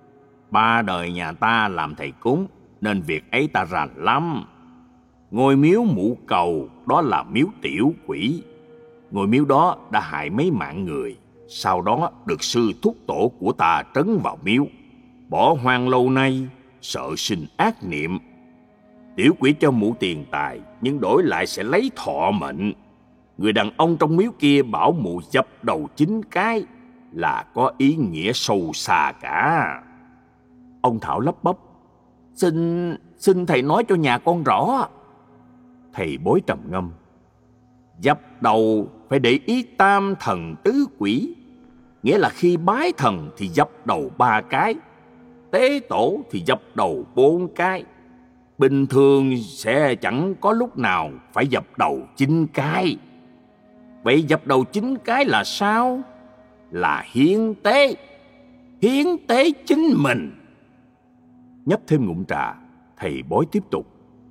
Speaker 2: ba đời nhà ta làm thầy cúng nên việc ấy ta rành lắm. Ngôi miếu mụ cầu đó là miếu tiểu quỷ. Ngôi miếu đó đã hại mấy mạng người, sau đó được sư thúc tổ của ta trấn vào miếu, bỏ hoang lâu nay, sợ sinh ác niệm. Tiểu quỷ cho mụ tiền tài nhưng đổi lại sẽ lấy thọ mệnh. Người đàn ông trong miếu kia bảo mụ dập đầu chín cái là có ý nghĩa sâu xa cả.
Speaker 1: Ông Thảo lắp bắp,
Speaker 2: Xin, xin thầy nói cho nhà con rõ.
Speaker 1: Thầy bói trầm ngâm,
Speaker 2: Dập đầu phải để ý tam thần tứ quỷ, nghĩa là khi bái thần thì dập đầu ba cái, tế tổ thì dập đầu bốn cái. Bình thường sẽ chẳng có lúc nào phải dập đầu chín cái. Vậy dập đầu chín cái là sao? Là hiến tế. Hiến tế chính mình.
Speaker 1: Nhấp thêm ngụm trà, thầy bói tiếp tục,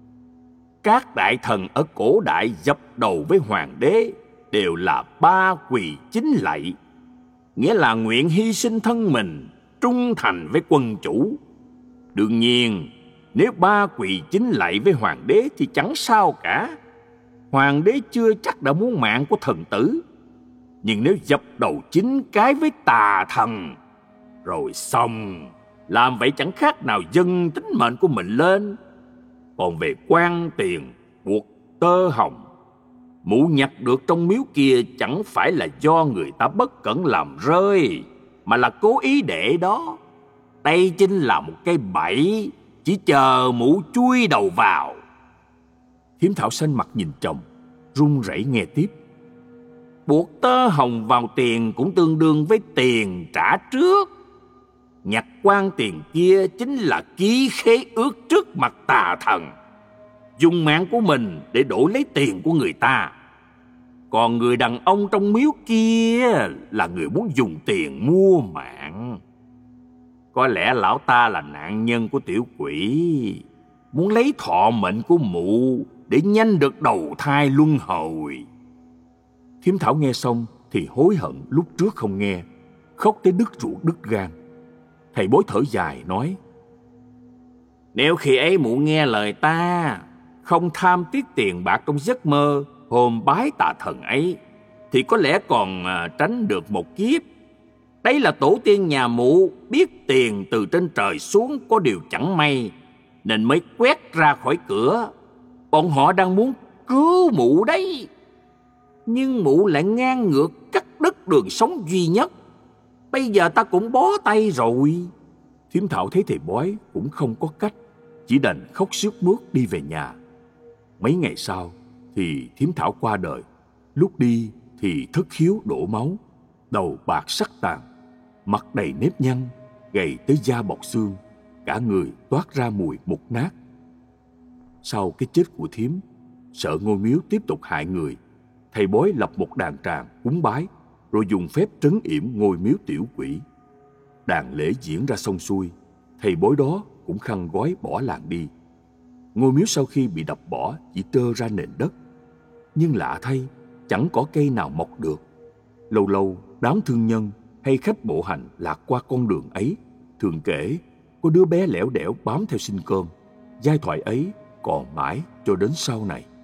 Speaker 2: các đại thần ở cổ đại dập đầu với hoàng đế đều là ba quỳ chính lạy, nghĩa là nguyện hy sinh thân mình, trung thành với quân chủ. Đương nhiên, nếu ba quỳ chính lạy với hoàng đế thì chẳng sao cả. Hoàng đế chưa chắc đã muốn mạng của thần tử. Nhưng nếu dập đầu chín cái với tà thần, rồi xong, làm vậy chẳng khác nào dâng tính mệnh của mình lên. Còn về quan tiền, buộc tơ hồng, mụ nhặt được trong miếu kia chẳng phải là do người ta bất cẩn làm rơi, mà là cố ý để đó. Đây chính là một cái bẫy, chỉ chờ mụ chui đầu vào.
Speaker 1: Thím Thảo xanh mặt nhìn chồng, run rẩy nghe tiếp.
Speaker 2: Buộc tơ hồng vào tiền cũng tương đương với tiền trả trước. Nhặt quan tiền kia chính là ký khế ước trước mặt tà thần.
Speaker 3: dùng mạng của mình để đổi lấy tiền của người ta. Còn người đàn ông trong miếu kia là người muốn dùng tiền mua mạng. Có lẽ lão ta là nạn nhân của tiểu quỷ, muốn lấy thọ mệnh của mụ để nhanh được đầu thai luân hồi.
Speaker 1: Thiếm Thảo nghe xong thì hối hận lúc trước không nghe, khóc tới đứt ruột đứt gan. Thầy bói thở dài nói:
Speaker 3: Nếu khi ấy mụ nghe lời ta, không tham tiếc tiền bạc trong giấc mơ hôm bái tà thần ấy, thì có lẽ còn tránh được một kiếp. Đấy là tổ tiên nhà mụ biết tiền từ trên trời xuống có điều chẳng may, nên mới quét ra khỏi cửa. Bọn họ đang muốn cứu mụ đấy, nhưng mụ lại ngang ngược cắt đứt đường sống duy nhất. Bây giờ ta cũng bó tay rồi.
Speaker 1: Thiếm Thảo thấy thầy bói cũng không có cách, chỉ đành khóc sướt mướt đi về nhà. Mấy ngày sau thì Thiếm Thảo qua đời. Lúc đi thì thất khiếu đổ máu, đầu bạc sắc tàn, mặt đầy nếp nhăn, gầy tới da bọc xương, cả người toát ra mùi mục nát. Sau cái chết của Thiếm, sợ ngôi miếu tiếp tục hại người, thầy bói lập một đàn tràng cúng bái, rồi dùng phép trấn yểm ngôi miếu tiểu quỷ. Đàn lễ diễn ra xong xuôi, thầy bói đó cũng khăn gói bỏ làng đi. Ngôi miếu sau khi bị đập bỏ chỉ trơ ra nền đất, nhưng lạ thay, chẳng có cây nào mọc được. Lâu lâu, đám thương nhân hay khách bộ hành lạc qua con đường ấy thường kể có đứa bé lẻo đẻo bám theo xin cơm. Giai thoại ấy còn mãi cho đến sau này.